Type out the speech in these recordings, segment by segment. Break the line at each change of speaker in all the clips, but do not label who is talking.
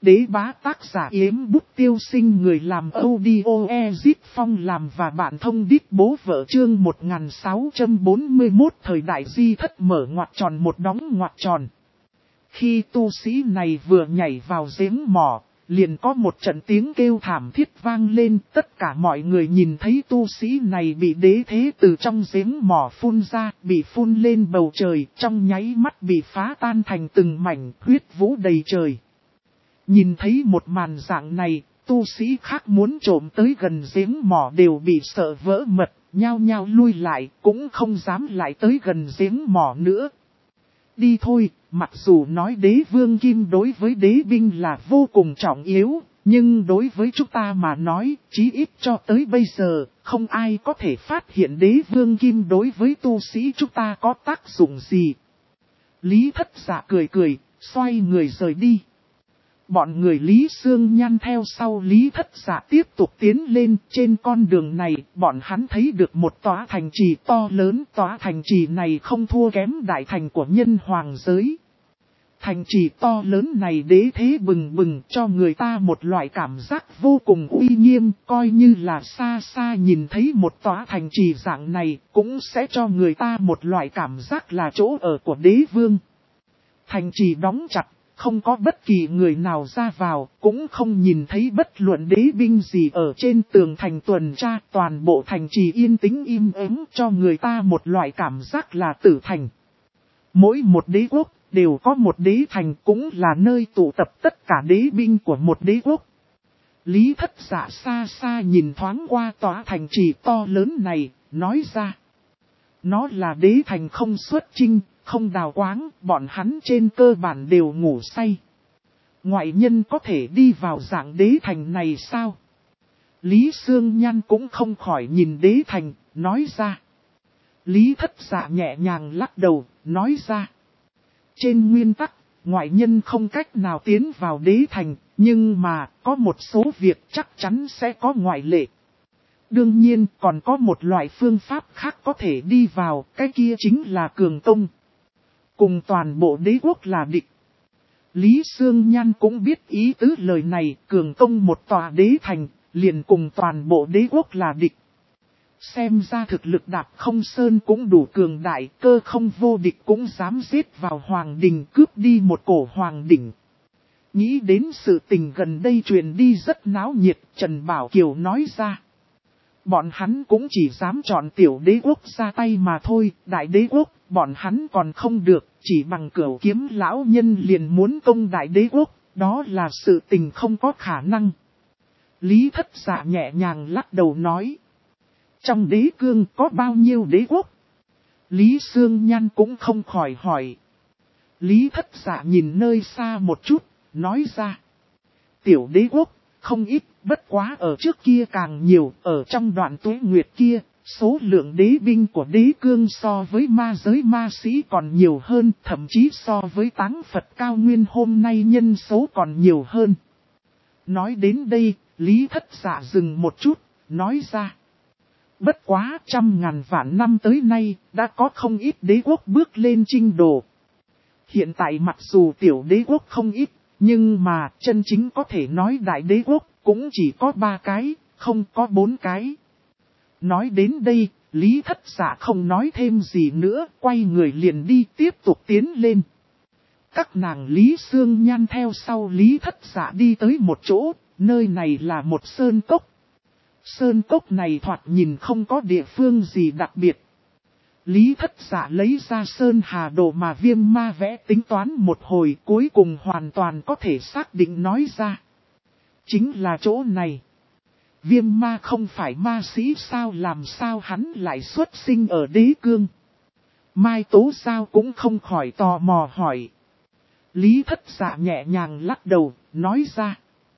Đế bá tác giả Yếm Bút Tiêu Sinh, người làm audio Ezip Phong làm và bạn thông đít bố vợ, chương 1641 thời đại di thất mở ngoặc tròn một đóng ngoặc tròn. Khi tu sĩ này vừa nhảy vào giếng mỏ, liền có một trận tiếng kêu thảm thiết vang lên. Tất cả mọi người nhìn thấy tu sĩ này bị đế thế từ trong giếng mỏ phun ra, bị phun lên bầu trời, trong nháy mắt bị phá tan thành từng mảnh, huyết vũ đầy trời. Nhìn thấy một màn dạng này, tu sĩ khác muốn trộm tới gần giếng mỏ đều bị sợ vỡ mật, nhao nhao lui lại, cũng không dám lại tới gần giếng mỏ nữa. Đi thôi, mặc dù nói đế vương kim đối với đế binh là vô cùng trọng yếu, nhưng đối với chúng ta mà nói, chí ít cho tới bây giờ, không ai có thể phát hiện đế vương kim đối với tu sĩ chúng ta có tác dụng gì. Lý Thất Dạ cười cười, xoay người rời đi. Bọn người Lý Sương Nhan theo sau Lý Thất Dạ tiếp tục tiến lên. Trên con đường này, bọn hắn thấy được một tòa thành trì to lớn. Tòa thành trì này không thua kém đại thành của nhân hoàng giới. Thành trì to lớn này đế thế bừng bừng, cho người ta một loại cảm giác vô cùng uy nghiêm. Coi như là xa xa nhìn thấy một tòa thành trì dạng này, cũng sẽ cho người ta một loại cảm giác là chỗ ở của đế vương. Thành trì đóng chặt, không có bất kỳ người nào ra vào, cũng không nhìn thấy bất luận đế binh gì ở trên tường thành tuần tra. Toàn bộ thành trì yên tĩnh im ắng, cho người ta một loại cảm giác là tử thành. Mỗi một đế quốc đều có một đế thành, cũng là nơi tụ tập tất cả đế binh của một đế quốc. Lý Thất Dạ xa xa nhìn thoáng qua tòa thành trì to lớn này, nói ra. Nó là đế thành không xuất chinh, không đào quáng, bọn hắn trên cơ bản đều ngủ say. Ngoại nhân có thể đi vào dạng đế thành này sao? Lý Sương Nhan cũng không khỏi nhìn đế thành, nói ra. Lý Thất Dạ nhẹ nhàng lắc đầu, nói ra. Trên nguyên tắc, ngoại nhân không cách nào tiến vào đế thành, nhưng mà có một số việc chắc chắn sẽ có ngoại lệ. Đương nhiên còn có một loại phương pháp khác có thể đi vào, cái kia chính là cường tông. Cùng toàn bộ đế quốc là địch. Lý Sương Nhan cũng biết ý tứ lời này, cường tông một tòa đế thành, liền cùng toàn bộ đế quốc là địch. Xem ra thực lực Đạp Không Sơn cũng đủ cường đại, cơ không vô địch cũng dám giết vào hoàng đình cướp đi một cổ hoàng đỉnh. Nghĩ đến sự tình gần đây truyền đi rất náo nhiệt, Trần Bảo Kiều nói ra. Bọn hắn cũng chỉ dám chọn tiểu đế quốc ra tay mà thôi, đại đế quốc, bọn hắn còn không được, chỉ bằng cửu kiếm lão nhân liền muốn công đại đế quốc, đó là sự tình không có khả năng. Lý Thất Dạ nhẹ nhàng lắc đầu nói. Trong đế cương có bao nhiêu đế quốc? Lý Sương Nhan cũng không khỏi hỏi. Lý Thất Dạ nhìn nơi xa một chút, nói ra. Tiểu đế quốc, không ít, bất quá ở trước kia càng nhiều, ở trong đoạn tuế nguyệt kia, số lượng đế binh của đế cương so với ma giới ma sĩ còn nhiều hơn, thậm chí so với Táng Phật cao nguyên hôm nay nhân số còn nhiều hơn. Nói đến đây, Lý Thất Dạ dừng một chút, nói ra. Bất quá 100.000 vạn năm tới nay, đã có không ít đế quốc bước lên chinh đồ. Hiện tại mặc dù tiểu đế quốc không ít, nhưng mà chân chính có thể nói đại đế quốc cũng chỉ có 3 cái, không có 4 cái. Nói đến đây, Lý Thất Dạ không nói thêm gì nữa, quay người liền đi tiếp tục tiến lên. Các nàng Lý Sương Nhan theo sau Lý Thất Dạ đi tới một chỗ, nơi này là một sơn cốc. Sơn cốc này thoạt nhìn không có địa phương gì đặc biệt. Lý Thất Dạ lấy ra sơn hà đồ mà Viêm Ma vẽ tính toán một hồi, cuối cùng hoàn toàn có thể xác định nói ra. Chính là chỗ này. Viêm Ma không phải ma sĩ sao, làm sao hắn lại xuất sinh ở đế cương? Mai Tố Giao cũng không khỏi tò mò hỏi. Lý Thất Dạ nhẹ nhàng lắc đầu, nói ra.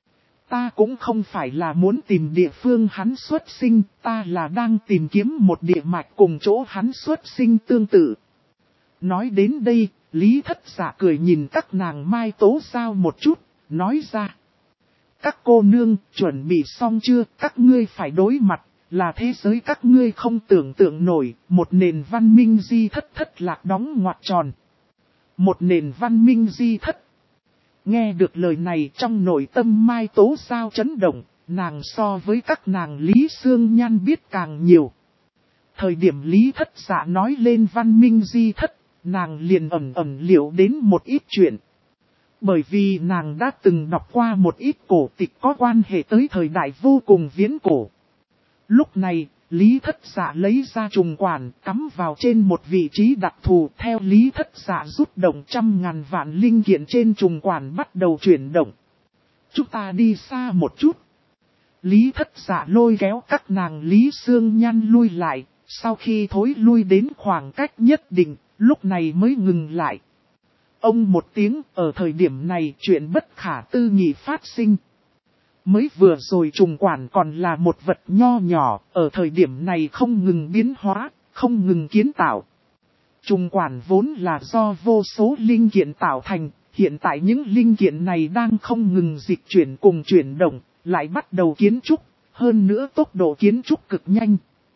Ta cũng không phải là muốn tìm địa phương hắn xuất sinh, ta là đang tìm kiếm một địa mạch cùng chỗ hắn xuất sinh tương tự. Nói đến đây, Lý Thất Dạ cười nhìn các nàng Mai Tố Giao một chút, nói ra. Các cô nương, chuẩn bị xong chưa, các ngươi phải đối mặt, là thế giới các ngươi không tưởng tượng nổi, một nền văn minh di thất thất lạc đóng ngoặc tròn. Một nền văn minh di thất. Nghe được lời này trong nội tâm Mai Tố Giao chấn động, nàng so với các nàng Lý Sương Nhan biết càng nhiều. Thời điểm Lý Thất Dạ nói lên văn minh di thất, nàng liền ẩn liệu đến một ít chuyện. Bởi vì nàng đã từng đọc qua một ít cổ tịch có quan hệ tới thời đại vô cùng viễn cổ. Lúc này, Lý Thất Dạ lấy ra trùng quản cắm vào trên một vị trí đặc thù, theo Lý Thất Dạ rút động 100.000 vạn linh kiện trên trùng quản bắt đầu chuyển động. Chúng ta đi xa một chút. Lý Thất Dạ lôi kéo các nàng Lý Sương Nhan lui lại, sau khi thối lui đến khoảng cách nhất định, lúc này mới ngừng lại. Ông một tiếng, ở thời điểm này chuyện bất khả tư nghị phát sinh. Mới vừa rồi trùng quản còn là một vật nho nhỏ, ở thời điểm này không ngừng biến hóa, không ngừng kiến tạo. Trùng quản vốn là do vô số linh kiện tạo thành, hiện tại những linh kiện này đang không ngừng dịch chuyển cùng chuyển động, lại bắt đầu kiến trúc, hơn nữa tốc độ kiến trúc cực nhanh.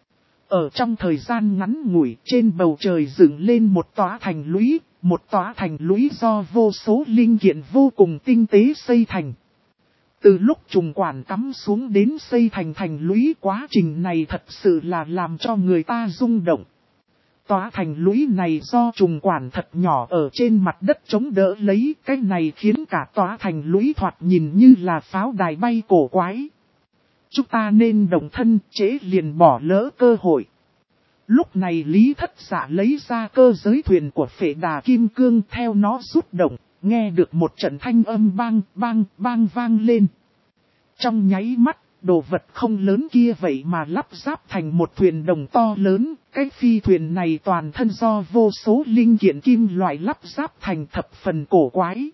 Ở trong thời gian ngắn ngủi, trên bầu trời dựng lên một tòa thành lũy, một tòa thành lũy do vô số linh kiện vô cùng tinh tế xây thành. Từ lúc trùng quản cắm xuống đến xây thành thành lũy, quá trình này thật sự là làm cho người ta rung động. Tòa thành lũy này do trùng quản thật nhỏ ở trên mặt đất chống đỡ lấy, cái này khiến cả tòa thành lũy thoạt nhìn như là pháo đài bay cổ quái. Chúng ta nên đồng thân, chế liền bỏ lỡ cơ hội. Lúc này Lý Thất Dạ lấy ra cơ giới thuyền của Phệ Đà Kim Cương, theo nó rút động, nghe được một trận thanh âm bang bang bang vang lên. Trong nháy mắt, đồ vật không lớn kia vậy mà lắp ráp thành một thuyền đồng to lớn. Cái phi thuyền này toàn thân do vô số linh kiện kim loại lắp ráp thành, thập phần cổ quái.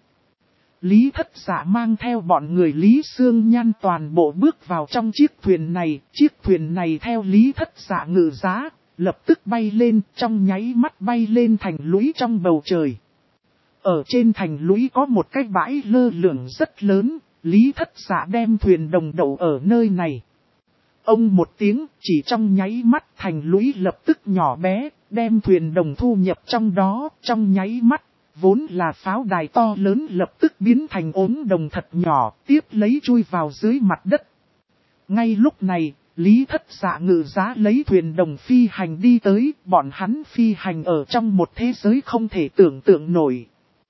Lý Thất Dạ mang theo bọn người Lý Sương Nhan toàn bộ bước vào trong chiếc thuyền này theo Lý Thất Dạ ngự giá, lập tức bay lên, trong nháy mắt bay lên thành lũy trong bầu trời. Ở trên thành lũy có một cái bãi lơ lửng rất lớn, Lý Thất Dạ đem thuyền đồng đậu ở nơi này. Ông một tiếng, chỉ trong nháy mắt thành lũy lập tức nhỏ bé, đem thuyền đồng thu nhập trong đó, trong nháy mắt. Vốn là pháo đài to lớn lập tức biến thành ốm đồng thật nhỏ, tiếp lấy chui vào dưới mặt đất. Ngay lúc này, Lý Thất Dạ ngự giá lấy thuyền đồng phi hành đi tới, bọn hắn phi hành ở trong một thế giới không thể tưởng tượng nổi.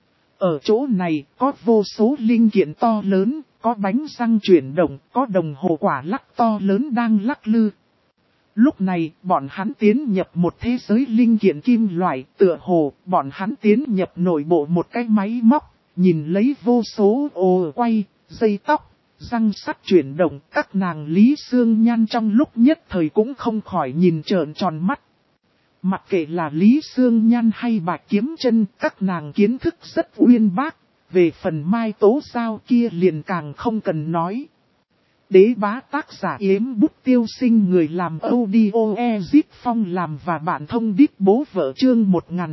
Ở chỗ này, có vô số linh kiện to lớn, có bánh răng chuyển động, có đồng hồ quả lắc to lớn đang lắc lư. Lúc này, bọn hắn tiến nhập một thế giới linh kiện kim loại, tựa hồ, bọn hắn tiến nhập nội bộ một cái máy móc, nhìn lấy vô số ồ quay, dây tóc, răng sắt chuyển động, các nàng Lý Sương Nhan trong lúc nhất thời cũng không khỏi nhìn trợn tròn mắt. Mặc kệ là Lý Sương Nhan hay Bạch Kiếm Chân, các nàng kiến thức rất uyên bác, về phần Mai Tố Giao kia liền càng không cần nói. Đế bá tác giả Yếm Bút Tiêu Sinh, người làm audio Ezit Phong làm và bạn thông đít bố vợ, chương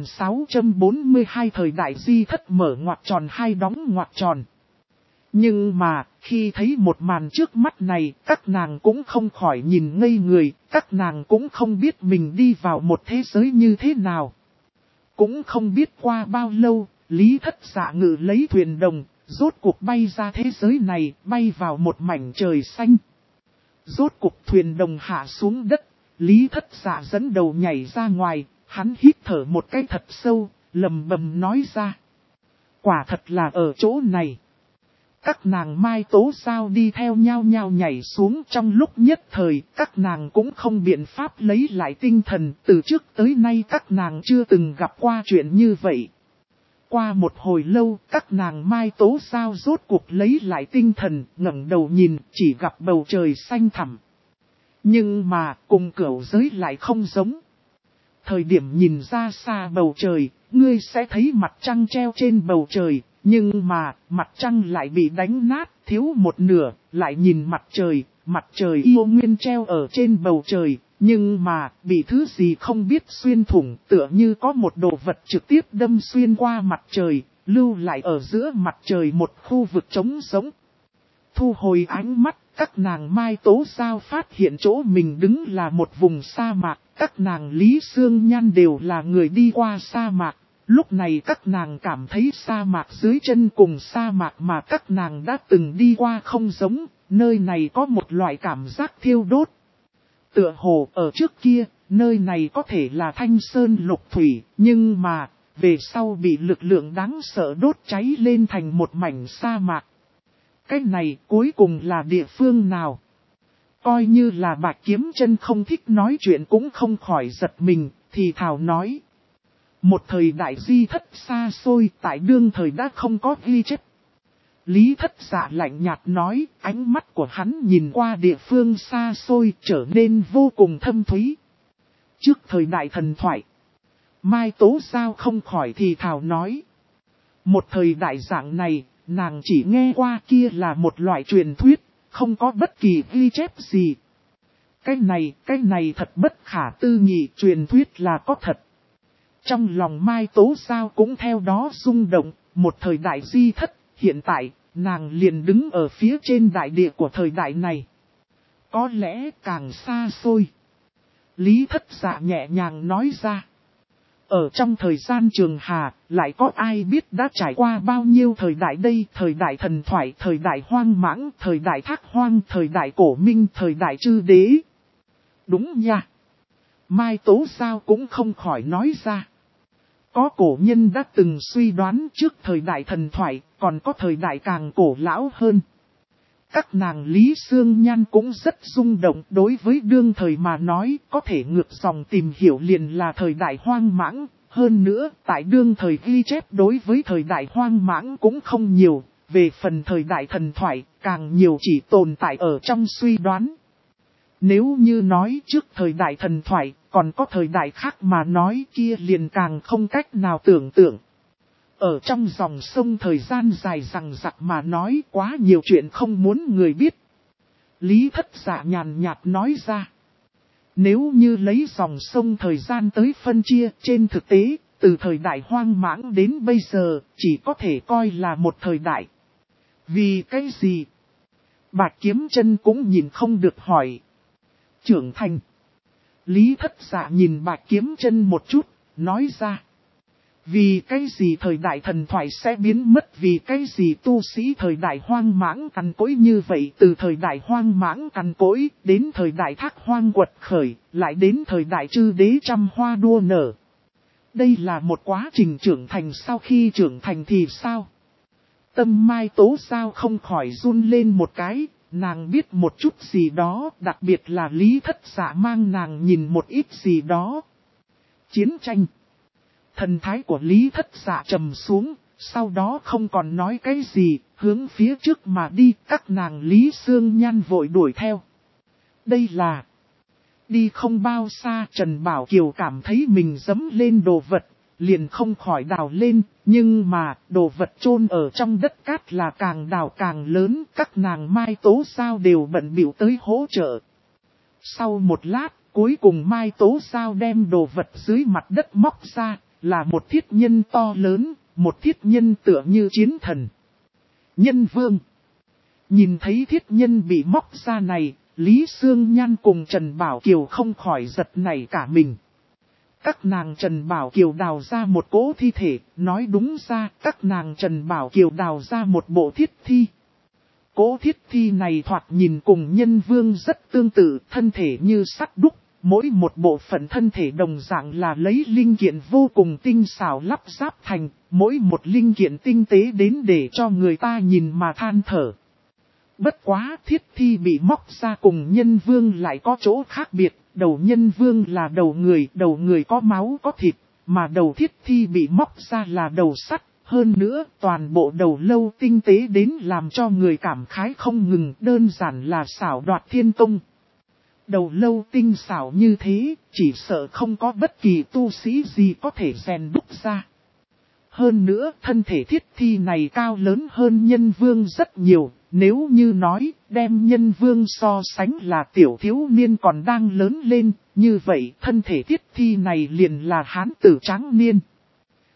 1642 thời đại di thất mở ngoặc tròn hai đóng ngoặc tròn. Nhưng mà, khi thấy một màn trước mắt này, các nàng cũng không khỏi nhìn ngây người, các nàng cũng không biết mình đi vào một thế giới như thế nào. Cũng không biết qua bao lâu, Lý Thất Dạ ngự lấy thuyền đồng, rốt cuộc bay ra thế giới này, bay vào một mảnh trời xanh. Rốt cuộc thuyền đồng hạ xuống đất, Lý Thất Dạ dẫn đầu nhảy ra ngoài, hắn hít thở một cái thật sâu, lầm bầm nói ra. Quả thật là ở chỗ này. Các nàng Mai Tố Giao đi theo nhau nhảy xuống, trong lúc nhất thời, các nàng cũng không biện pháp lấy lại tinh thần, từ trước tới nay các nàng chưa từng gặp qua chuyện như vậy. Qua một hồi lâu, các nàng Mai Tố Giao rốt cuộc lấy lại tinh thần, ngẩng đầu nhìn, chỉ gặp bầu trời xanh thẳm. Nhưng mà, cùng cửu giới lại không giống. Thời điểm nhìn ra xa bầu trời, ngươi sẽ thấy mặt trăng treo trên bầu trời, nhưng mà, mặt trăng lại bị đánh nát, thiếu một nửa, lại nhìn mặt trời yêu nguyên treo ở trên bầu trời. Nhưng mà, bị thứ gì không biết xuyên thủng, tựa như có một đồ vật trực tiếp đâm xuyên qua mặt trời, lưu lại ở giữa mặt trời một khu vực trống rỗng. Thu hồi ánh mắt, các nàng Mai Tố Giao phát hiện chỗ mình đứng là một vùng sa mạc, các nàng Lý Sương Nhan đều là người đi qua sa mạc, Lúc này các nàng cảm thấy sa mạc dưới chân cùng sa mạc mà các nàng đã từng đi qua không giống, nơi này có một loại cảm giác thiêu đốt. Tựa hồ ở trước kia, nơi này có thể là thanh sơn lục thủy, nhưng mà, về sau bị lực lượng đáng sợ đốt cháy lên thành một mảnh sa mạc. Cái này cuối cùng là địa phương nào? Coi như là Bạch Kiếm Chân không thích nói chuyện cũng không khỏi giật mình, thì thào nói. Một thời đại di thất xa xôi, tại đương thời đã không có ghi chép. Lý Thất Dạ lạnh nhạt nói, ánh mắt của hắn nhìn qua địa phương xa xôi trở nên vô cùng thâm thúy. Trước thời đại thần thoại, Mai Tố Giao không khỏi thì thào nói. Một thời đại dạng này, nàng chỉ nghe qua kia là một loại truyền thuyết, không có bất kỳ ghi chép gì. Cái này thật bất khả tư nghị, truyền thuyết là có thật. Trong lòng Mai Tố Giao cũng theo đó rung động, một thời đại di thất, hiện tại, nàng liền đứng ở phía trên đại địa của thời đại này. Có lẽ càng xa xôi. Lý Thất Dạ nhẹ nhàng nói ra. Ở trong thời gian trường hà, lại có ai biết đã trải qua bao nhiêu thời đại đây, thời đại thần thoại, thời đại hoang mãng, thời đại thác hoang, thời đại cổ minh, thời đại chư đế. Đúng nha. Mai Tố Giao cũng không khỏi nói ra. Có cổ nhân đã từng suy đoán trước thời đại thần thoại, còn có thời đại càng cổ lão hơn. Các nàng Lý Sương Nhan cũng rất rung động, đối với đương thời mà nói, có thể ngược dòng tìm hiểu liền là thời đại hoang mãng. Hơn nữa, tại đương thời ghi chép đối với thời đại hoang mãng cũng không nhiều, về phần thời đại thần thoại, càng nhiều chỉ tồn tại ở trong suy đoán. Nếu như nói trước thời đại thần thoại, còn có thời đại khác mà nói kia liền càng không cách nào tưởng tượng. Ở trong dòng sông thời gian dài rằng rặc mà nói quá nhiều chuyện không muốn người biết. Lý Thất Dạ nhàn nhạt nói ra. Nếu như lấy dòng sông thời gian tới phân chia trên thực tế, từ thời đại hoang mãng đến bây giờ, chỉ có thể coi là một thời đại. Vì cái gì? Bạch Kiếm Chân cũng nhìn không được hỏi. Trưởng thành. Lý Thất Dạ nhìn Bạch Kiếm Chân một chút, nói ra. Vì cái gì thời đại thần thoại sẽ biến mất, vì cái gì tu sĩ thời đại hoang mãng cằn cỗi như vậy, từ thời đại hoang mãng cằn cỗi đến thời đại thác hoang quật khởi, lại đến thời đại chư đế trăm hoa đua nở. Đây là một quá trình trưởng thành, sau khi trưởng thành thì sao? Tâm Mai Tố Giao không khỏi run lên một cái, nàng biết một chút gì đó, đặc biệt là Lý Thất Dạ mang nàng nhìn một ít gì đó. Chiến tranh. Thần thái của Lý Thất Dạ trầm xuống, sau đó không còn nói cái gì, hướng phía trước mà đi, các nàng Lý Sương Nhan vội đuổi theo. Đây là... Đi không bao xa Trần Bảo Kiều cảm thấy mình dẫm lên đồ vật, liền không khỏi đào lên, nhưng mà đồ vật chôn ở trong đất cát là càng đào càng lớn, các nàng Mai Tố Giao đều bận bịu tới hỗ trợ. Sau một lát, cuối cùng Mai Tố Giao đem đồ vật dưới mặt đất móc ra, là một thiết nhân to lớn, một thiết nhân tựa như chiến thần. Nhân vương. Nhìn thấy thiết nhân bị móc ra này, Lý Sương Nhan cùng Trần Bảo Kiều không khỏi giật nảy cả mình. Các nàng Trần Bảo Kiều đào ra một cỗ thi thể, nói đúng ra các nàng Trần Bảo Kiều đào ra một bộ thiết thi. Cỗ thiết thi này thoạt nhìn cùng nhân vương rất tương tự, thân thể như sắt đúc, mỗi một bộ phận thân thể đồng dạng là lấy linh kiện vô cùng tinh xảo lắp ráp thành, mỗi một linh kiện tinh tế đến để cho người ta nhìn mà than thở. Bất quá thiết thi bị móc ra cùng nhân vương lại có chỗ khác biệt, đầu nhân vương là đầu người có máu có thịt, mà đầu thiết thi bị móc ra là đầu sắt, hơn nữa toàn bộ đầu lâu tinh tế đến làm cho người cảm khái không ngừng, đơn giản là xảo đoạt thiên công. Đầu lâu tinh xảo như thế, chỉ sợ không có bất kỳ tu sĩ gì có thể rèn đúc ra. Hơn nữa, thân thể thiết thi này cao lớn hơn nhân vương rất nhiều, nếu như nói, đem nhân vương so sánh là tiểu thiếu niên còn đang lớn lên, như vậy thân thể thiết thi này liền là hán tử tráng niên.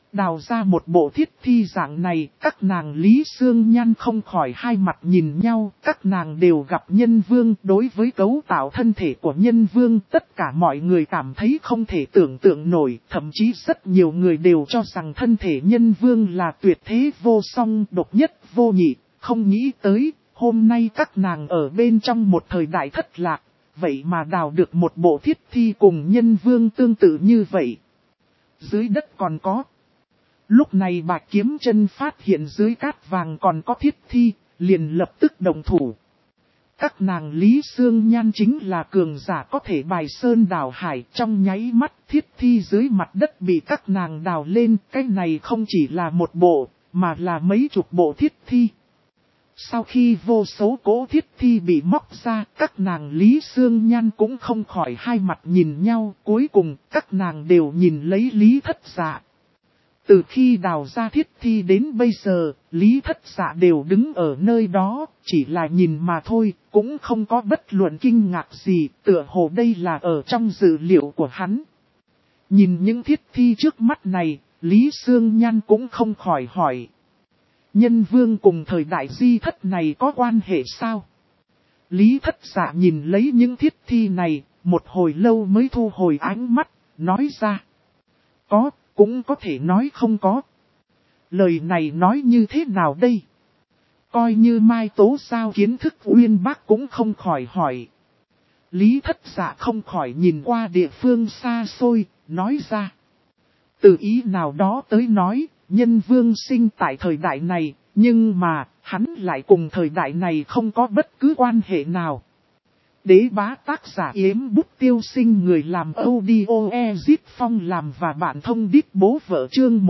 Đào ra một bộ thiết thi dạng này, các nàng Lý Sương Nhan không khỏi hai mặt nhìn nhau, các nàng đều gặp nhân vương. Đối với cấu tạo thân thể của nhân vương, tất cả mọi người cảm thấy không thể tưởng tượng nổi, thậm chí rất nhiều người đều cho rằng thân thể nhân vương là tuyệt thế vô song, độc nhất vô nhị, không nghĩ tới, hôm nay các nàng ở bên trong một thời đại thất lạc, vậy mà đào được một bộ thiết thi cùng nhân vương tương tự như vậy. Dưới đất còn có. Lúc này Bạch Kiếm Chân phát hiện dưới cát vàng còn có thiết thi, liền lập tức động thủ. Các nàng Lý Sương Nhan chính là cường giả có thể bài sơn đào hải, trong nháy mắt thiết thi dưới mặt đất bị các nàng đào lên. Cái này không chỉ là một bộ, mà là mấy chục bộ thiết thi. Sau khi vô số cỗ thiết thi bị móc ra, các nàng Lý Sương Nhan cũng không khỏi hai mặt nhìn nhau. Cuối cùng các nàng đều nhìn lấy Lý Thất Dạ. Từ khi đào ra thiết thi đến bây giờ, Lý Thất Dạ đều đứng ở nơi đó, chỉ là nhìn mà thôi, cũng không có bất luận kinh ngạc gì, tựa hồ đây là ở trong dữ liệu của hắn. Nhìn những thiết thi trước mắt này, Lý Sương Nhan cũng không khỏi hỏi. Nhân vương cùng thời đại di thất này có quan hệ sao? Lý Thất Dạ nhìn lấy những thiết thi này, một hồi lâu mới thu hồi ánh mắt, nói ra. Có. Cũng có thể nói không có. Lời này nói như thế nào đây? Coi như Mai Tố Giao kiến thức uyên bác cũng không khỏi hỏi. Lý Thất Dạ không khỏi nhìn qua địa phương xa xôi, nói ra. Từ ý nào đó tới nói, nhân vương sinh tại thời đại này, nhưng mà, hắn lại cùng thời đại này không có bất cứ quan hệ nào. Đế bá tác giả Yếm Bút Tiêu Sinh, người làm audio Ezit Phong làm và bạn thông đít bố vợ chương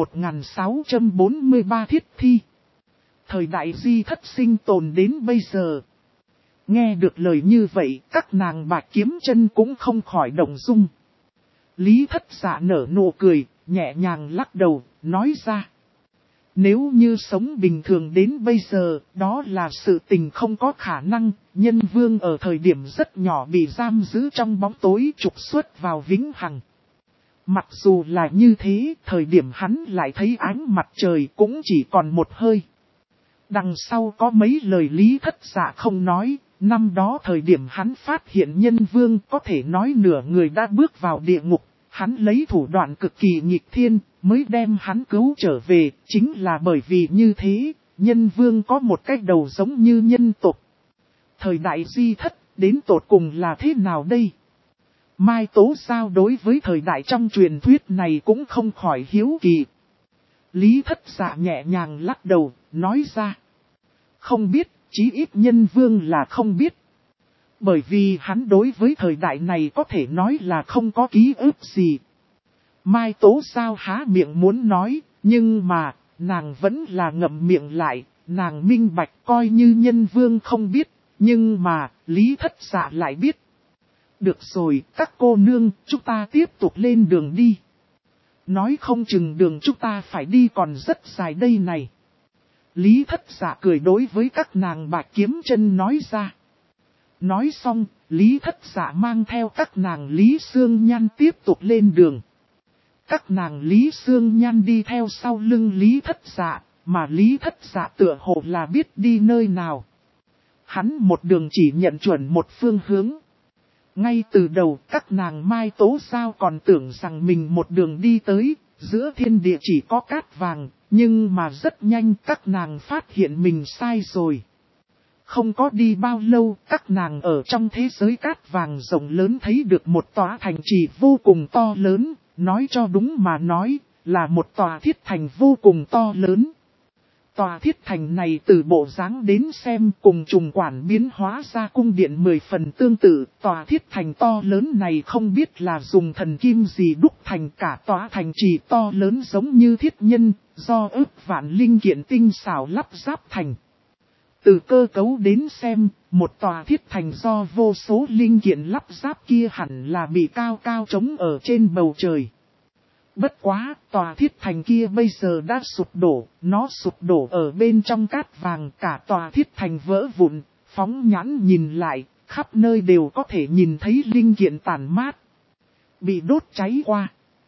1643 thiết thi. Thời đại di thất sinh tồn đến bây giờ. Nghe được lời như vậy, các nàng Bạch Kiếm Chân cũng không khỏi động dung. Lý Thất Dạ nở nụ cười, nhẹ nhàng lắc đầu, nói ra. Nếu như sống bình thường đến bây giờ, đó là sự tình không có khả năng. Nhân vương ở thời điểm rất nhỏ bị giam giữ trong bóng tối trục xuất vào vĩnh hằng. Mặc dù là như thế, thời điểm hắn lại thấy ánh mặt trời cũng chỉ còn một hơi. Đằng sau có mấy lời Lý Thất Dạ không nói, năm đó thời điểm hắn phát hiện nhân vương có thể nói nửa người đã bước vào địa ngục. Hắn lấy thủ đoạn cực kỳ nghịch thiên, mới đem hắn cứu trở về, chính là bởi vì như thế, nhân vương có một cái đầu giống như nhân tộc. Thời đại di thất, đến tột cùng là thế nào đây? Mai Tố Giao đối với thời đại trong truyền thuyết này cũng không khỏi hiếu kỳ. Lý Thất Dạ nhẹ nhàng lắc đầu, nói ra. Không biết, chí ít nhân vương là không biết. Bởi vì hắn đối với thời đại này có thể nói là không có ký ức gì. Mai Tố Giao há miệng muốn nói, nhưng mà, nàng vẫn là ngậm miệng lại, nàng minh bạch coi như nhân vương không biết, nhưng mà, Lý Thất Dạ lại biết. Được rồi, các cô nương, chúng ta tiếp tục lên đường đi. Nói không chừng đường chúng ta phải đi còn rất dài đây này. Lý Thất Dạ cười đối với các nàng Bạch Kiếm Chân nói ra. Nói xong, Lý Thất Dạ mang theo các nàng Lý Sương Nhan tiếp tục lên đường. Các nàng Lý Sương Nhan đi theo sau lưng Lý Thất Dạ, mà Lý Thất Dạ tựa hồ là biết đi nơi nào. Hắn một đường chỉ nhận chuẩn một phương hướng. Ngay từ đầu các nàng Mai Tố Giao còn tưởng rằng mình một đường đi tới, giữa thiên địa chỉ có cát vàng, nhưng mà rất nhanh các nàng phát hiện mình sai rồi. Không có đi bao lâu, các nàng ở trong thế giới cát vàng rộng lớn thấy được một tòa thành trì vô cùng to lớn, nói cho đúng mà nói, là một tòa thiết thành vô cùng to lớn. Tòa thiết thành này từ bộ dáng đến xem cùng trùng quản biến hóa ra cung điện 10 phần tương tự, tòa thiết thành to lớn này không biết là dùng thần kim gì đúc thành, cả tòa thành trì to lớn giống như thiết nhân, do ức vạn linh kiện tinh xảo lắp ráp thành. Từ cơ cấu đến xem, một tòa thiết thành do vô số linh kiện lắp ráp kia hẳn là bị cao cao trống ở trên bầu trời. Bất quá, tòa thiết thành kia bây giờ đã sụp đổ, nó sụp đổ ở bên trong cát vàng, cả tòa thiết thành vỡ vụn, phóng nhãn nhìn lại, khắp nơi đều có thể nhìn thấy linh kiện tàn mát, bị đốt cháy qua.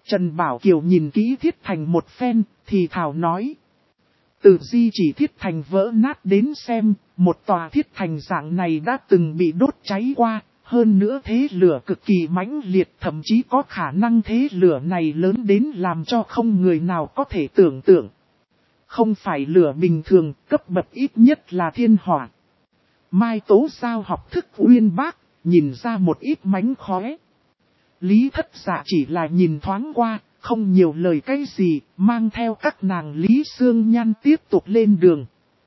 Trần Bảo Kiều nhìn kỹ Thiết Thành một phen, thì thảo nói. Từ di chỉ Thiết Thành vỡ nát đến xem, một tòa Thiết Thành dạng này đã từng bị đốt cháy qua, hơn nữa thế lửa cực kỳ mãnh liệt, thậm chí có khả năng thế lửa này lớn đến làm cho không người nào có thể tưởng tượng. Không phải lửa bình thường, cấp bậc ít nhất là thiên hỏa. Mai Tố Giao học thức uyên bác, nhìn ra một ít mánh khóe. Lý Thất Dạ chỉ là nhìn thoáng qua, không nhiều lời cái gì, mang theo các nàng Lý Sương Nhan tiếp tục lên đường.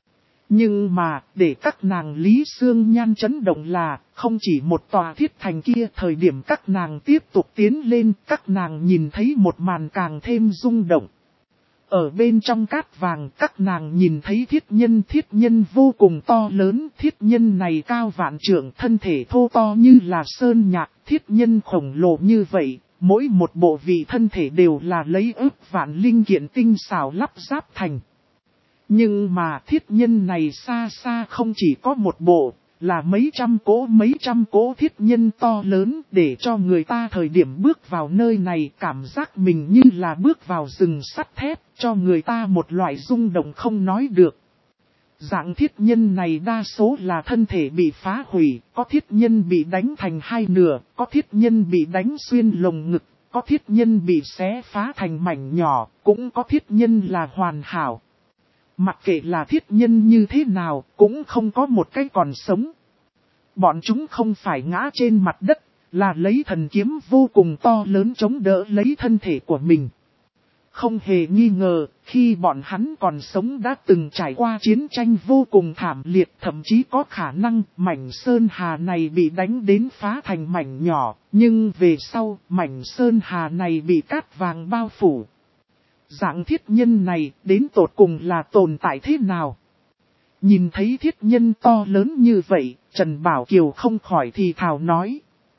Nhưng mà, để các nàng Lý Sương Nhan chấn động là, không chỉ một tòa Thiết Thành kia, thời điểm các nàng tiếp tục tiến lên, các nàng nhìn thấy một màn càng thêm rung động. Ở bên trong cát vàng, các nàng nhìn thấy thiết nhân vô cùng to lớn, thiết nhân này cao vạn trượng, thân thể thô to như là sơn nhạc, thiết nhân khổng lồ như vậy, mỗi một bộ vị thân thể đều là lấy ức vạn linh kiện tinh xảo lắp ráp thành. Nhưng mà thiết nhân này xa xa không chỉ có một bộ, là mấy trăm cỗ thiết nhân to lớn, để cho người ta thời điểm bước vào nơi này cảm giác mình như là bước vào rừng sắt thép, cho người ta một loại rung động không nói được. Dạng thiết nhân này đa số là thân thể bị phá hủy, có thiết nhân bị đánh thành hai nửa, có thiết nhân bị đánh xuyên lồng ngực, có thiết nhân bị xé phá thành mảnh nhỏ, cũng có thiết nhân là hoàn hảo. Mặc kệ là thiết nhân như thế nào, cũng không có một cái còn sống. Bọn chúng không phải ngã trên mặt đất, là lấy thần kiếm vô cùng to lớn chống đỡ lấy thân thể của mình. Không hề nghi ngờ, khi bọn hắn còn sống đã từng trải qua chiến tranh vô cùng thảm liệt, thậm chí có khả năng mảnh sơn hà này bị đánh đến phá thành mảnh nhỏ, nhưng về sau, mảnh sơn hà này bị cát vàng bao phủ. Dạng thiết nhân này đến tột cùng là tồn tại thế nào? Nhìn thấy thiết nhân to lớn như vậy, Trần Bảo Kiều không khỏi thì thào nói.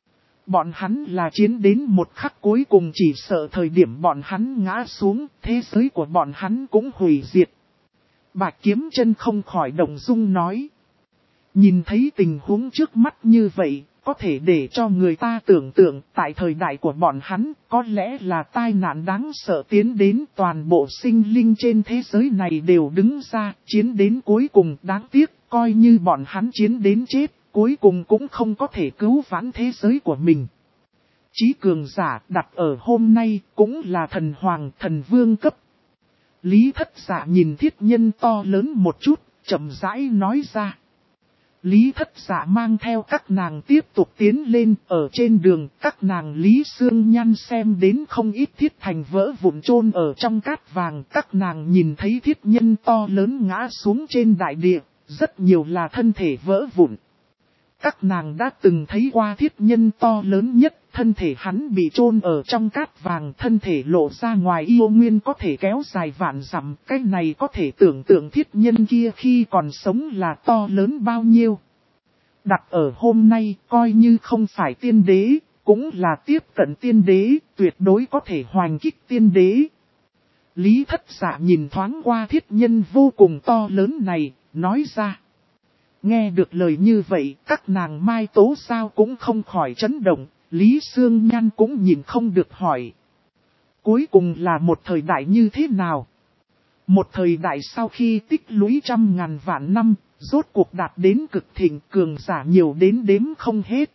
Bọn hắn là chiến đến một khắc cuối cùng, chỉ sợ thời điểm bọn hắn ngã xuống, thế giới của bọn hắn cũng hủy diệt. Bạch Kiếm Chân không khỏi động dung nói. Nhìn thấy tình huống trước mắt như vậy, có thể để cho người ta tưởng tượng tại thời đại của bọn hắn, có lẽ là tai nạn đáng sợ tiến đến, toàn bộ sinh linh trên thế giới này đều đứng ra, chiến đến cuối cùng. Đáng tiếc, coi như bọn hắn chiến đến chết, cuối cùng cũng không có thể cứu vãn thế giới của mình. Chí cường giả đặt ở hôm nay cũng là thần hoàng, thần vương cấp. Lý Thất Dạ nhìn thiết nhân to lớn một chút, chậm rãi nói ra. Lý Thất Dạ mang theo các nàng tiếp tục tiến lên, ở trên đường các nàng Lý Sương Nhan xem đến không ít thiết thành vỡ vụn chôn ở trong cát vàng. Các nàng nhìn thấy thiết nhân to lớn ngã xuống trên đại địa, rất nhiều là thân thể vỡ vụn. Các nàng đã từng thấy qua thiết nhân to lớn nhất, thân thể hắn bị chôn ở trong cát vàng, thân thể lộ ra ngoài yêu nguyên có thể kéo dài vạn dặm. Cái này có thể tưởng tượng thiết nhân kia khi còn sống là to lớn bao nhiêu. Đặt ở hôm nay, coi như không phải tiên đế, cũng là tiếp cận tiên đế, tuyệt đối có thể hoành kích tiên đế. Lý Thất Dạ nhìn thoáng qua thiết nhân vô cùng to lớn này, nói ra. Nghe được lời như vậy, các nàng Mai Tố Giao cũng không khỏi chấn động, Lý Sương Nhan cũng nhìn không được hỏi. Cuối cùng là một thời đại như thế nào? Một thời đại sau khi tích lũy trăm ngàn vạn năm, rốt cuộc đạt đến cực thịnh, cường giả nhiều đến đếm không hết.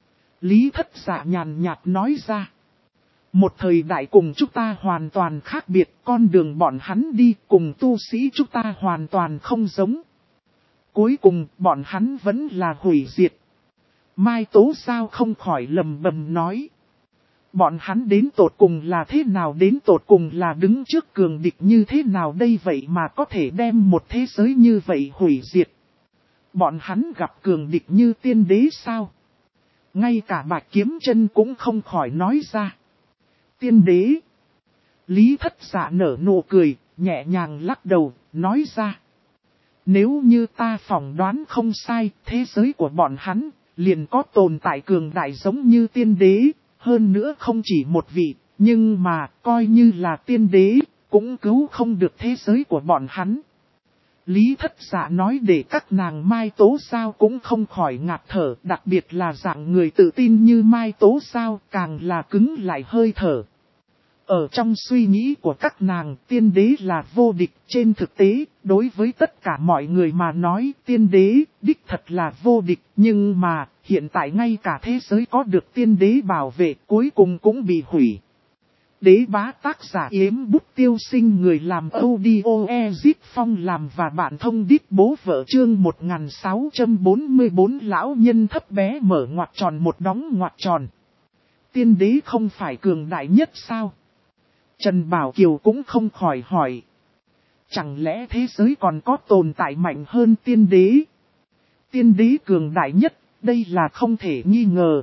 Lý Thất Dạ nhàn nhạt nói ra. Một thời đại cùng chúng ta hoàn toàn khác biệt, con đường bọn hắn đi cùng tu sĩ chúng ta hoàn toàn không giống. Cuối cùng, bọn hắn vẫn là hủy diệt. Mai Tố Giao không khỏi lầm bầm nói. Bọn hắn đến tột cùng là thế nào, đến tột cùng là đứng trước cường địch như thế nào đây, vậy mà có thể đem một thế giới như vậy hủy diệt. Bọn hắn gặp cường địch như tiên đế sao? Ngay cả Bạch Kiếm Chân cũng không khỏi nói ra. Tiên đế. Lý Thất Dạ nở nụ cười, nhẹ nhàng lắc đầu, nói ra. Nếu như ta phỏng đoán không sai, thế giới của bọn hắn liền có tồn tại cường đại giống như tiên đế, hơn nữa không chỉ một vị, nhưng mà coi như là tiên đế, cũng cứu không được thế giới của bọn hắn. Lý Thất Dạ nói để các nàng Mai Tố Giao cũng không khỏi ngạt thở, đặc biệt là dạng người tự tin như Mai Tố Giao càng là cứng lại hơi thở. Ở trong suy nghĩ của các nàng, tiên đế là vô địch. Trên thực tế, đối với tất cả mọi người mà nói, tiên đế, đích thật là vô địch. Nhưng mà, hiện tại ngay cả thế giới có được tiên đế bảo vệ, cuối cùng cũng bị hủy. Đế bá tác giả Yếm Bút Tiêu Sinh, người làm audio Ezit Phong làm và bạn thông đít bố vợ. Chương 1644 lão nhân thấp bé mở ngoặc tròn một đóng ngoặc tròn. Tiên đế không phải cường đại nhất sao? Trần Bảo Kiều cũng không khỏi hỏi. Chẳng lẽ thế giới còn có tồn tại mạnh hơn tiên đế? Tiên đế cường đại nhất, đây là không thể nghi ngờ.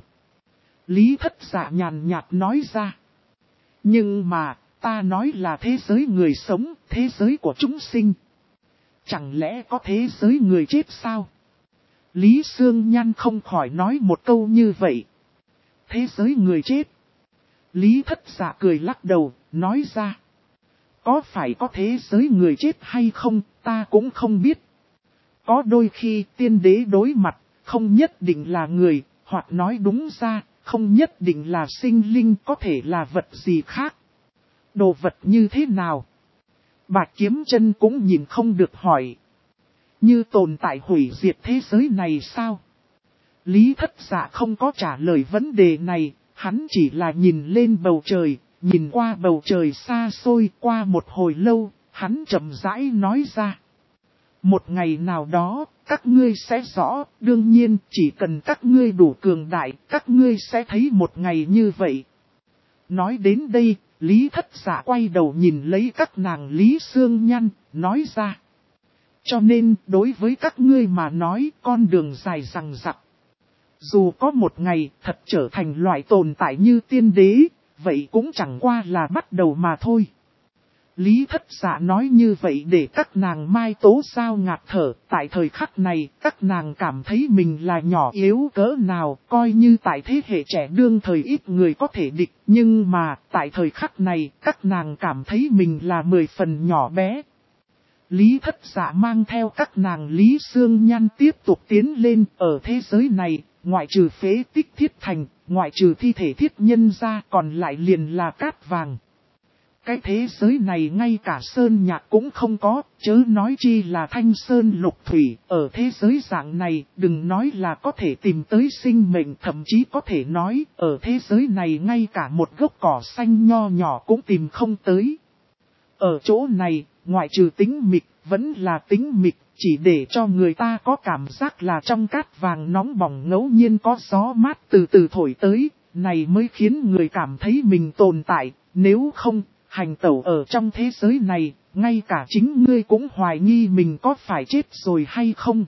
Lý Thất Dạ nhàn nhạt nói ra. Nhưng mà, ta nói là thế giới người sống, thế giới của chúng sinh. Chẳng lẽ có thế giới người chết sao? Lý Sương Nhan không khỏi nói một câu như vậy. Thế giới người chết. Lý Thất Dạ cười lắc đầu, nói ra. Có phải có thế giới người chết hay không, ta cũng không biết. Có đôi khi tiên đế đối mặt, không nhất định là người, hoặc nói đúng ra, không nhất định là sinh linh, có thể là vật gì khác. Đồ vật như thế nào? Bạch Kiếm Chân cũng nhìn không được hỏi. Như tồn tại hủy diệt thế giới này sao? Lý Thất Dạ không có trả lời vấn đề này, hắn chỉ là nhìn lên bầu trời, nhìn qua bầu trời xa xôi. Qua một hồi lâu, hắn chậm rãi nói ra. Một ngày nào đó, các ngươi sẽ rõ, đương nhiên chỉ cần các ngươi đủ cường đại, các ngươi sẽ thấy một ngày như vậy. Nói đến đây, Lý Thất Dạ quay đầu nhìn lấy các nàng Lý Sương Nhan, nói ra. Cho nên, đối với các ngươi mà nói, con đường dài rằng rặc. Dù có một ngày thật trở thành loại tồn tại như tiên đế, vậy cũng chẳng qua là bắt đầu mà thôi. Lý Thất Dạ nói như vậy để các nàng Mai Tố Sao ngạt thở. Tại thời khắc này, các nàng cảm thấy mình là nhỏ yếu cỡ nào, coi như tại thế hệ trẻ đương thời ít người có thể địch. Nhưng mà, tại thời khắc này, các nàng cảm thấy mình là 10 phần nhỏ bé. Lý Thất Dạ mang theo các nàng Lý Sương Nhan tiếp tục tiến lên. Ở thế giới này, ngoại trừ phế tích thiết thành, ngoại trừ thi thể thiết nhân ra, còn lại liền là cát vàng. Cái thế giới này ngay cả sơn nhạc cũng không có, chớ nói chi là thanh sơn lục thủy. Ở thế giới dạng này, đừng nói là có thể tìm tới sinh mệnh, thậm chí có thể nói, ở thế giới này ngay cả một gốc cỏ xanh nho nhỏ cũng tìm không tới. Ở chỗ này, ngoại trừ tĩnh mịch, vẫn là tĩnh mịch, chỉ để cho người ta có cảm giác là trong cát vàng nóng bỏng ngẫu nhiên có gió mát từ từ thổi tới, này mới khiến người cảm thấy mình tồn tại, nếu không, hành tẩu ở trong thế giới này, ngay cả chính ngươi cũng hoài nghi mình có phải chết rồi hay không.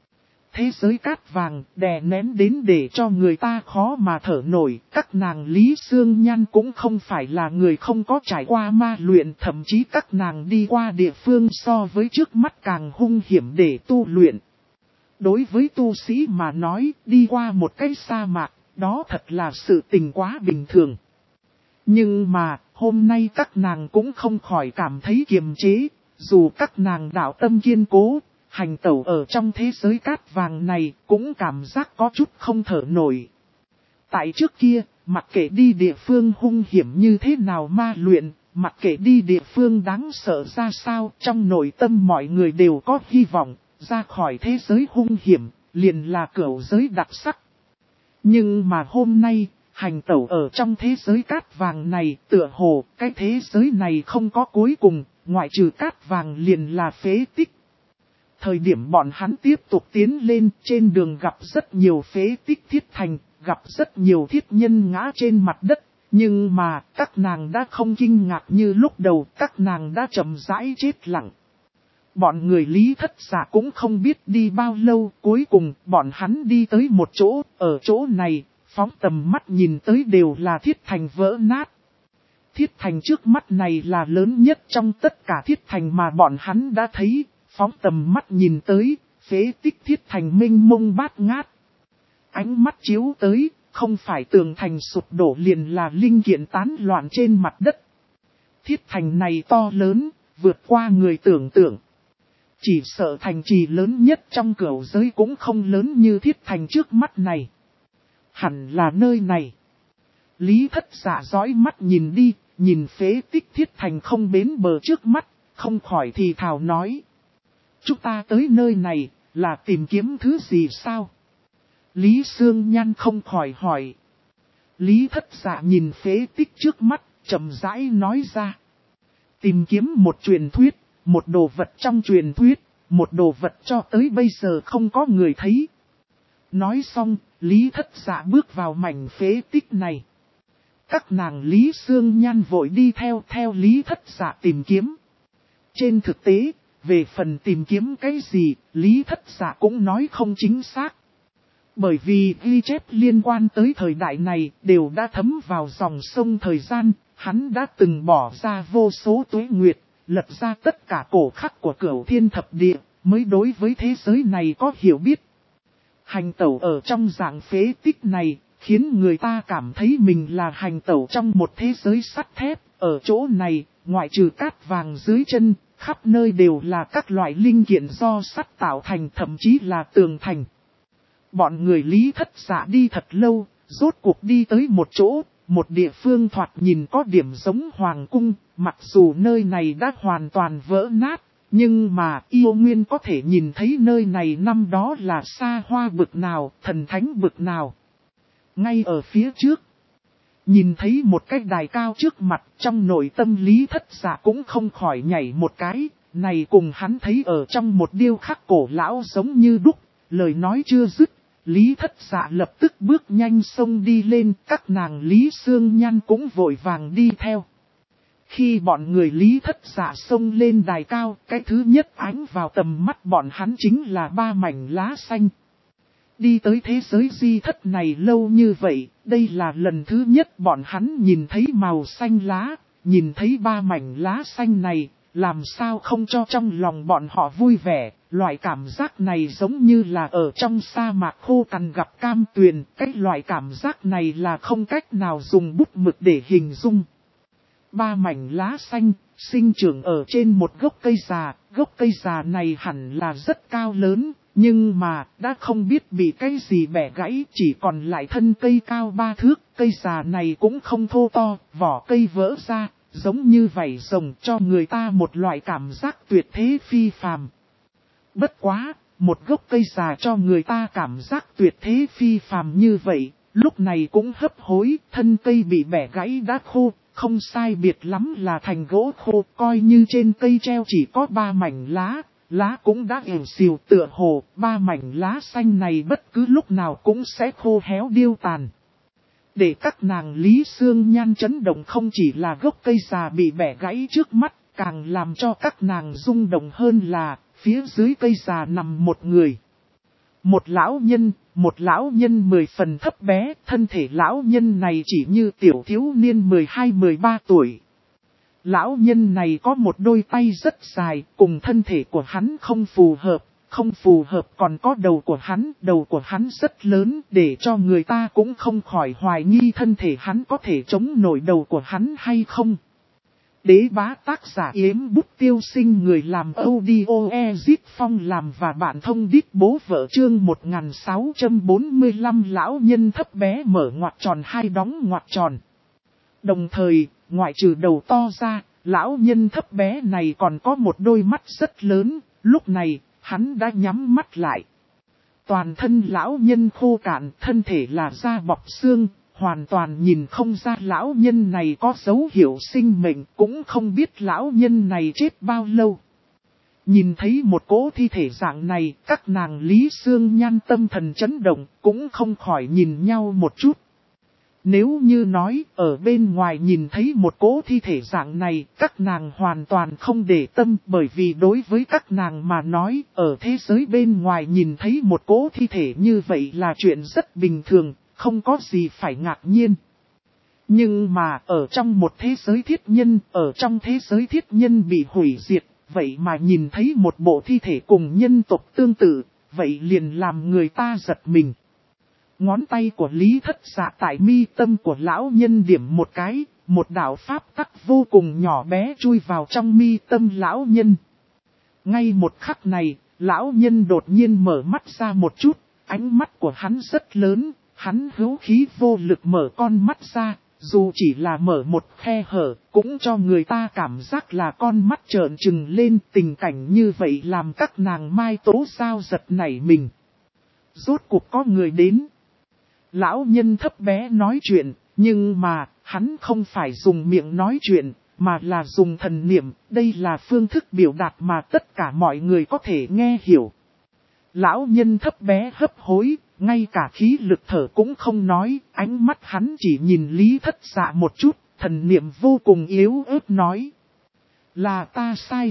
Thế giới cát vàng đè nén đến để cho người ta khó mà thở nổi. Các nàng Lý Sương Nhan cũng không phải là người không có trải qua ma luyện. Thậm chí các nàng đi qua địa phương so với trước mắt càng hung hiểm để tu luyện. Đối với tu sĩ mà nói, đi qua một cái sa mạc, đó thật là sự tình quá bình thường. Nhưng mà, hôm nay các nàng cũng không khỏi cảm thấy kiềm chế. Dù các nàng đạo tâm kiên cố, hành tẩu ở trong thế giới cát vàng này cũng cảm giác có chút không thở nổi. Tại trước kia, mặc kệ đi địa phương hung hiểm như thế nào ma luyện, mặc kệ đi địa phương đáng sợ ra sao, trong nội tâm mọi người đều có hy vọng, ra khỏi thế giới hung hiểm, liền là cửu giới đặc sắc. Nhưng mà hôm nay, hành tẩu ở trong thế giới cát vàng này, tựa hồ, cái thế giới này không có cuối cùng, ngoại trừ cát vàng liền là phế tích. Thời điểm bọn hắn tiếp tục tiến lên, trên đường gặp rất nhiều phế tích thiết thành, gặp rất nhiều thiết nhân ngã trên mặt đất. Nhưng mà, các nàng đã không kinh ngạc như lúc đầu, các nàng đã chậm rãi chết lặng. Bọn người Lý Thất Dạ cũng không biết đi bao lâu, cuối cùng bọn hắn đi tới một chỗ, ở chỗ này, phóng tầm mắt nhìn tới đều là thiết thành vỡ nát. Thiết thành trước mắt này là lớn nhất trong tất cả thiết thành mà bọn hắn đã thấy. Phóng tầm mắt nhìn tới, phế tích thiết thành mênh mông bát ngát. Ánh mắt chiếu tới, không phải tường thành sụp đổ liền là linh kiện tán loạn trên mặt đất. Thiết thành này to lớn, vượt qua người tưởng tượng. Chỉ sợ thành trì lớn nhất trong cửu giới cũng không lớn như thiết thành trước mắt này. Hẳn là nơi này. Lý Thất Dạ dõi mắt nhìn đi, nhìn phế tích thiết thành không bến bờ trước mắt, không khỏi thì thào nói. Chúng ta tới nơi này, là tìm kiếm thứ gì sao? Lý Sương Nhan không khỏi hỏi. Lý Thất Dạ nhìn phế tích trước mắt, chậm rãi nói ra. Tìm kiếm một truyền thuyết, một đồ vật trong truyền thuyết, một đồ vật cho tới bây giờ không có người thấy. Nói xong, Lý Thất Dạ bước vào mảnh phế tích này. Các nàng Lý Sương Nhan vội đi theo Lý Thất Dạ tìm kiếm. Trên thực tế, về phần tìm kiếm cái gì, Lý Thất Dạ cũng nói không chính xác. Bởi vì ghi chép liên quan tới thời đại này đều đã thấm vào dòng sông thời gian, hắn đã từng bỏ ra vô số tuế nguyệt, lật ra tất cả cổ khắc của Cửu Thiên Thập Địa, mới đối với thế giới này có hiểu biết. Hành tẩu ở trong dạng phế tích này, khiến người ta cảm thấy mình là hành tẩu trong một thế giới sắt thép. Ở chỗ này, ngoại trừ cát vàng dưới chân, khắp nơi đều là các loại linh kiện do sắt tạo thành, thậm chí là tường thành. Bọn người Lý Thất Dạ đi thật lâu, rốt cuộc đi tới một chỗ, một địa phương thoạt nhìn có điểm giống hoàng cung, mặc dù nơi này đã hoàn toàn vỡ nát, nhưng mà yêu nguyên có thể nhìn thấy nơi này năm đó là xa hoa bực nào, thần thánh bực nào. Ngay ở phía trước, nhìn thấy một cái đài cao trước mặt, trong nội tâm Lý Thất Dạ cũng không khỏi nhảy một cái, này cùng hắn thấy ở trong một điêu khắc cổ lão giống như đúc, lời nói chưa dứt. Lý Thất Dạ lập tức bước nhanh xông đi lên, các nàng Lý Sương Nhan cũng vội vàng đi theo. Khi bọn người Lý Thất Dạ xông lên đài cao, cái thứ nhất ánh vào tầm mắt bọn hắn chính là 3 mảnh lá xanh. Đi tới thế giới di thất này lâu như vậy, đây là lần thứ nhất bọn hắn nhìn thấy màu xanh lá, nhìn thấy 3 mảnh lá xanh này, làm sao không cho trong lòng bọn họ vui vẻ. Loại cảm giác này giống như là ở trong sa mạc khô cằn gặp cam tuyền, cái loại cảm giác này là không cách nào dùng bút mực để hình dung. 3 mảnh lá xanh, sinh trưởng ở trên một gốc cây già này hẳn là rất cao lớn, nhưng mà đã không biết bị cái gì bẻ gãy, chỉ còn lại thân cây cao 3 thước, cây già này cũng không thô to, vỏ cây vỡ ra, giống như vảy rồng cho người ta một loại cảm giác tuyệt thế phi phàm. Bất quá, một gốc cây già cho người ta cảm giác tuyệt thế phi phàm như vậy, lúc này cũng hấp hối, thân cây bị bẻ gãy đã khô, không sai biệt lắm là thành gỗ khô, coi như trên cây treo chỉ có 3 mảnh lá, lá cũng đã ỉu xìu tựa hồ, 3 mảnh lá xanh này bất cứ lúc nào cũng sẽ khô héo điêu tàn. Để các nàng Lý Sương Nhan chấn động không chỉ là gốc cây già bị bẻ gãy trước mắt, càng làm cho các nàng rung động hơn là, phía dưới cây già nằm một người. Một lão nhân 10 phần thấp bé, thân thể lão nhân này chỉ như tiểu thiếu niên 12-13 tuổi. Lão nhân này có một đôi tay rất dài, cùng thân thể của hắn không phù hợp còn có đầu của hắn rất lớn, để cho người ta cũng không khỏi hoài nghi thân thể hắn có thể chống nổi đầu của hắn hay không. Đế bá tác giả Yếm Bút Tiêu Sinh, người làm audio Ezit Phong làm và bạn thông đít bố vợ, chương 1645. Lão nhân thấp bé mở ngoặc tròn 2 đóng ngoặc tròn. Đồng thời, ngoại trừ đầu to ra, lão nhân thấp bé này còn có một đôi mắt rất lớn, lúc này, hắn đã nhắm mắt lại. Toàn thân lão nhân khô cạn, thân thể là da bọc xương. Hoàn toàn nhìn không ra lão nhân này có dấu hiệu sinh mệnh, cũng không biết lão nhân này chết bao lâu. Nhìn thấy một cỗ thi thể dạng này, các nàng Lý Sương Nhan tâm thần chấn động, cũng không khỏi nhìn nhau một chút. Nếu như nói, ở bên ngoài nhìn thấy một cỗ thi thể dạng này, các nàng hoàn toàn không để tâm, bởi vì đối với các nàng mà nói, ở thế giới bên ngoài nhìn thấy một cỗ thi thể như vậy là chuyện rất bình thường. Không có gì phải ngạc nhiên. Nhưng mà ở trong một thế giới thiết nhân, ở trong thế giới thiết nhân bị hủy diệt, vậy mà nhìn thấy một bộ thi thể cùng nhân tộc tương tự, vậy liền làm người ta giật mình. Ngón tay của Lý Thất Dạ tại mi tâm của lão nhân điểm một cái, một đạo pháp tắc vô cùng nhỏ bé chui vào trong mi tâm lão nhân. Ngay một khắc này, lão nhân đột nhiên mở mắt ra một chút, ánh mắt của hắn rất lớn. Hắn hữu khí vô lực mở con mắt ra, Dù chỉ là mở một khe hở, cũng cho người ta cảm giác là con mắt trợn trừng lên. Tình cảnh như vậy làm các nàng Mai Tố Giao giật nảy mình. Rốt cuộc có người đến. Lão nhân thấp bé nói chuyện, nhưng mà, hắn không phải dùng miệng nói chuyện, mà là dùng thần niệm. Đây là phương thức biểu đạt mà tất cả mọi người có thể nghe hiểu. Lão nhân thấp bé hấp hối, ngay cả khí lực thở cũng không nói, ánh mắt hắn chỉ nhìn Lý Thất Dạ một chút, thần niệm vô cùng yếu ớt nói. Là ta sai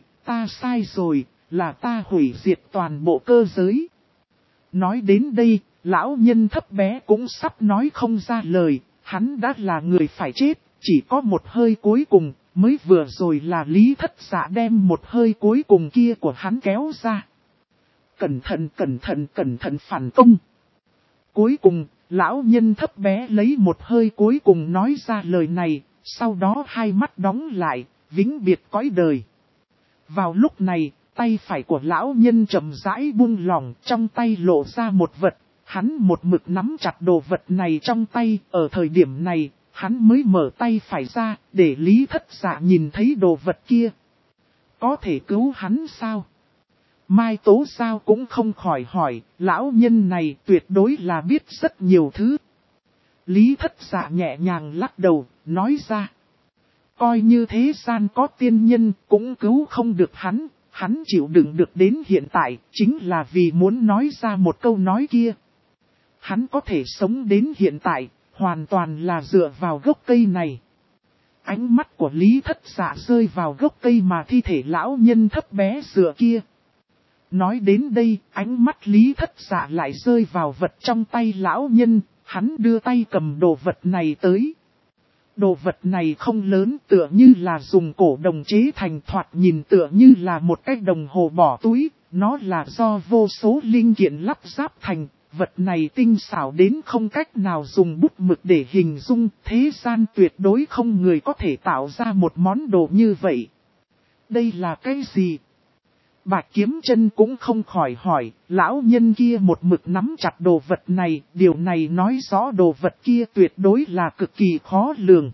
rồi, là ta hủy diệt toàn bộ cơ giới. Nói đến đây, lão nhân thấp bé cũng sắp nói không ra lời, hắn đã là người phải chết, chỉ có một hơi cuối cùng, mới vừa rồi là Lý Thất Dạ đem một hơi cuối cùng kia của hắn kéo ra. Cẩn thận phản công. Cuối cùng, lão nhân thấp bé lấy một hơi cuối cùng nói ra lời này, sau đó hai mắt đóng lại, vĩnh biệt cõi đời. Vào lúc này, tay phải của lão nhân chậm rãi buông lỏng, trong tay lộ ra một vật, hắn một mực nắm chặt đồ vật này trong tay, ở thời điểm này, hắn mới mở tay phải ra, để Lý Thất Dạ nhìn thấy đồ vật kia. Có thể cứu hắn sao? Mai Tố Giao cũng không khỏi hỏi, lão nhân này tuyệt đối là biết rất nhiều thứ. Lý Thất Dạ nhẹ nhàng lắc đầu, nói ra. Coi như thế gian có tiên nhân cũng cứu không được hắn chịu đựng được đến hiện tại, chính là vì muốn nói ra một câu nói kia. Hắn có thể sống đến hiện tại, hoàn toàn là dựa vào gốc cây này. Ánh mắt của Lý Thất Dạ rơi vào gốc cây mà thi thể lão nhân thấp bé dựa kia. Nói đến đây, ánh mắt Lý Thất Dạ lại rơi vào vật trong tay lão nhân, hắn đưa tay cầm đồ vật này tới. Đồ vật này không lớn, tựa như là dùng cổ đồng chế thành, thoạt nhìn tựa như là một cái đồng hồ bỏ túi, nó là do vô số linh kiện lắp ráp thành, vật này tinh xảo đến không cách nào dùng bút mực để hình dung, thế gian tuyệt đối không người có thể tạo ra một món đồ như vậy. Đây là cái gì? Bạch Kiếm Chân cũng không khỏi hỏi, lão nhân kia một mực nắm chặt đồ vật này, điều này nói rõ đồ vật kia tuyệt đối là cực kỳ khó lường.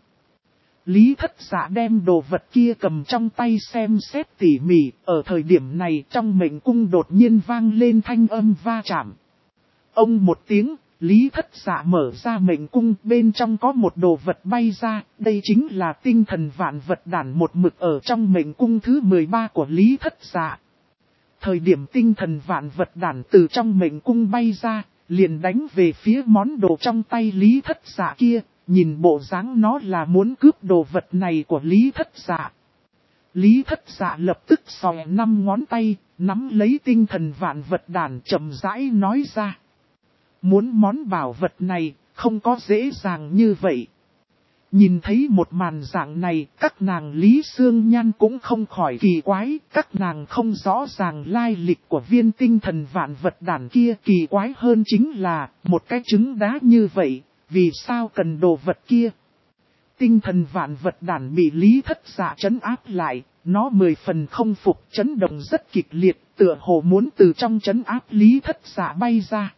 Lý Thất Dạ đem đồ vật kia cầm trong tay xem xét tỉ mỉ, ở thời điểm này trong mệnh cung đột nhiên vang lên thanh âm va chạm. Ông một tiếng, Lý Thất Dạ mở ra mệnh cung, bên trong có một đồ vật bay ra, đây chính là tinh thần vạn vật đản một mực ở trong mệnh cung thứ 13 của Lý Thất Dạ. Thời điểm tinh thần vạn vật đản từ trong mệnh cung bay ra, liền đánh về phía món đồ trong tay Lý Thất Dạ kia, nhìn bộ dáng nó là muốn cướp đồ vật này của Lý Thất Dạ. Lý Thất Dạ lập tức xòe 5 ngón tay, nắm lấy tinh thần vạn vật đản chậm rãi nói ra. Muốn món bảo vật này, không có dễ dàng như vậy. Nhìn thấy một màn dạng này, các nàng Lý Sương Nhan cũng không khỏi kỳ quái, các nàng không rõ ràng lai lịch của viên tinh thần vạn vật đản kia. Kỳ quái hơn chính là, một cái trứng đá như vậy, vì sao cần đồ vật kia? Tinh thần vạn vật đản bị Lý Thất Dạ trấn áp lại, nó 10 phần không phục, chấn động rất kịch liệt, tựa hồ muốn từ trong trấn áp Lý Thất Dạ bay ra.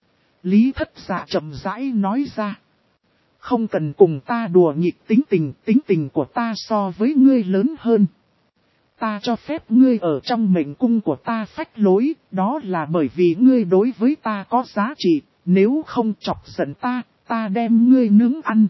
Lý Thất Dạ chậm rãi nói ra. Không cần cùng ta đùa nghịch tính tình của ta so với ngươi lớn hơn. Ta cho phép ngươi ở trong mệnh cung của ta phách lối, đó là bởi vì ngươi đối với ta có giá trị, nếu không chọc giận ta đem ngươi nướng ăn.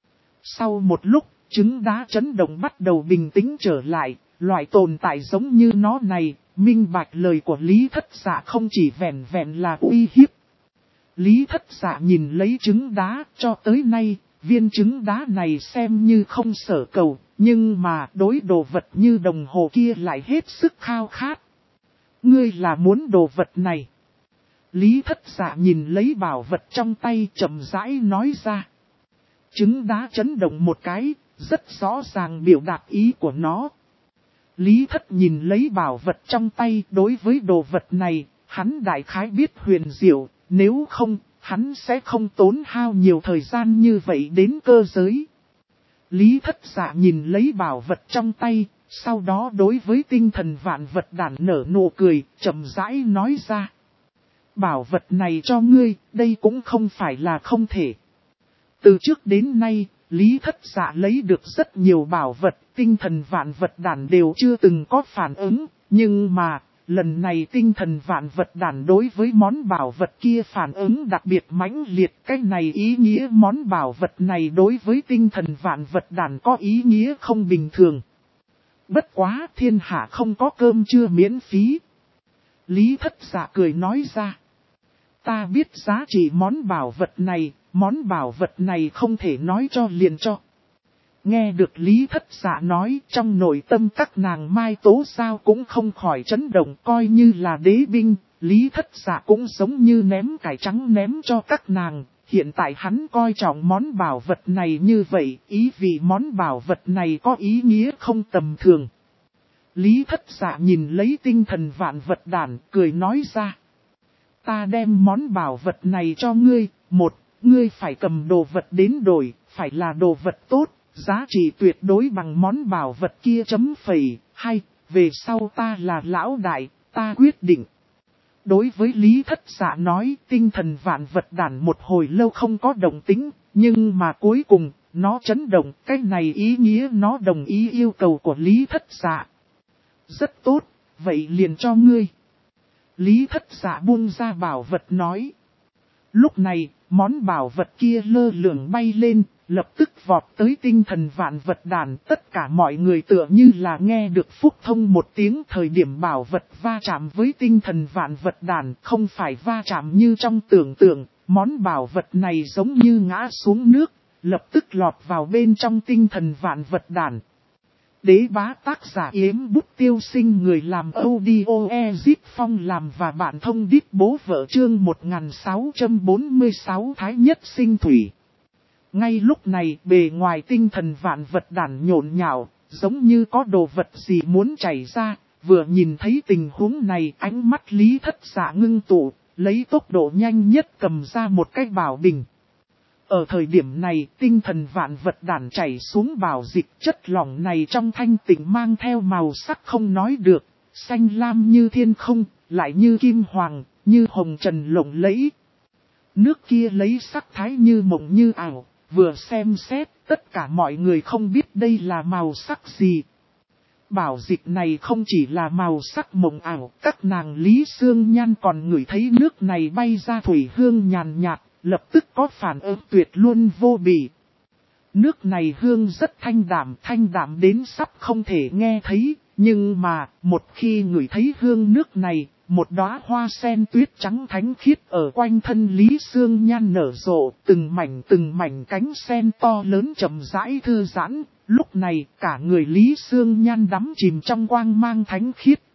Sau một lúc, trứng đá chấn động bắt đầu bình tĩnh trở lại, loại tồn tại giống như nó này, minh bạch lời của Lý Thất Dạ không chỉ vẹn vẹn là uy hiếp. Lý Thất Dạ nhìn lấy trứng đá, cho tới nay, viên trứng đá này xem như không sở cầu, nhưng mà đối đồ vật như đồng hồ kia lại hết sức khao khát. Ngươi là muốn đồ vật này. Lý Thất Dạ nhìn lấy bảo vật trong tay chậm rãi nói ra. Trứng đá chấn động một cái, rất rõ ràng biểu đạt ý của nó. Lý Thất nhìn lấy bảo vật trong tay, đối với đồ vật này, hắn đại khái biết huyền diệu, nếu không, hắn sẽ không tốn hao nhiều thời gian như vậy đến cơ giới. Lý Thất Dạ nhìn lấy bảo vật trong tay, sau đó đối với tinh thần vạn vật đản nở nụ cười, chậm rãi nói ra. Bảo vật này cho ngươi, đây cũng không phải là không thể. Từ trước đến nay, Lý Thất Dạ lấy được rất nhiều bảo vật, tinh thần vạn vật đàn đều chưa từng có phản ứng, nhưng mà, lần này tinh thần vạn vật đàn đối với món bảo vật kia phản ứng đặc biệt mãnh liệt. Cái này ý nghĩa món bảo vật này đối với tinh thần vạn vật đàn có ý nghĩa không bình thường. Bất quá thiên hạ không có cơm trưa miễn phí. Lý Thất Dạ cười nói ra. Ta biết giá trị món bảo vật này không thể nói cho liền cho. Nghe được Lý Thất Dạ nói, trong nội tâm các nàng Mai Tố Sao cũng không khỏi chấn động, coi như là đế binh, Lý Thất Dạ cũng giống như ném cải trắng ném cho các nàng. Hiện tại hắn coi trọng món bảo vật này như vậy, ý vì món bảo vật này có ý nghĩa không tầm thường. Lý Thất Dạ nhìn lấy tinh thần vạn vật đàn, cười nói ra. Ta đem món bảo vật này cho ngươi, ngươi phải cầm đồ vật đến đổi, phải là đồ vật tốt, giá trị tuyệt đối bằng món bảo vật kia chấm phẩy, hay, về sau ta là lão đại, ta quyết định. Đối với Lý Thất Dạ nói, tinh thần vạn vật đàn một hồi lâu không có động tính, nhưng mà cuối cùng, nó chấn động, cái này ý nghĩa nó đồng ý yêu cầu của Lý Thất Dạ. Rất tốt, vậy liền cho ngươi. Lý Thất Dạ buông ra bảo vật nói. Lúc này, món bảo vật kia lơ lửng bay lên, lập tức vọt tới tinh thần vạn vật đàn. Tất cả mọi người tựa như là nghe được phúc thông một tiếng. Thời điểm bảo vật va chạm với tinh thần vạn vật đàn, không phải va chạm như trong tưởng tượng. Món bảo vật này giống như ngã xuống nước, lập tức lọt vào bên trong tinh thần vạn vật đàn. Đế bá tác giả Yếm Bút Tiêu Sinh, người làm audio Ezip Phong làm và bạn thông đít bố vợ chương 1646 Thái Nhất Sinh Thủy. Ngay lúc này bề ngoài tinh thần vạn vật đàn nhộn nhạo, giống như có đồ vật gì muốn chảy ra. Vừa nhìn thấy tình huống này, ánh mắt Lý Thất Dạ ngưng tụ, lấy tốc độ nhanh nhất cầm ra một cái bảo bình. Ở thời điểm này, tinh thần vạn vật đàn chảy xuống bảo dịch, chất lỏng này trong thanh tịnh mang theo màu sắc không nói được, xanh lam như thiên không, lại như kim hoàng, như hồng trần lộng lẫy. Nước kia lấy sắc thái như mộng như ảo, vừa xem xét, tất cả mọi người không biết đây là màu sắc gì. Bảo dịch này không chỉ là màu sắc mộng ảo, các nàng Lý Sương Nhan còn ngửi thấy nước này bay ra thủy hương nhàn nhạt. Lập tức có phản ứng tuyệt luôn vô bỉ. Nước này hương rất thanh đạm đến sắp không thể nghe thấy, nhưng mà, một khi ngửi thấy hương nước này, một đóa hoa sen tuyết trắng thánh khiết ở quanh thân Lý Sương Nhan nở rộ, từng mảnh cánh sen to lớn chậm rãi thư giãn, lúc này cả người Lý Sương Nhan đắm chìm trong quang mang thánh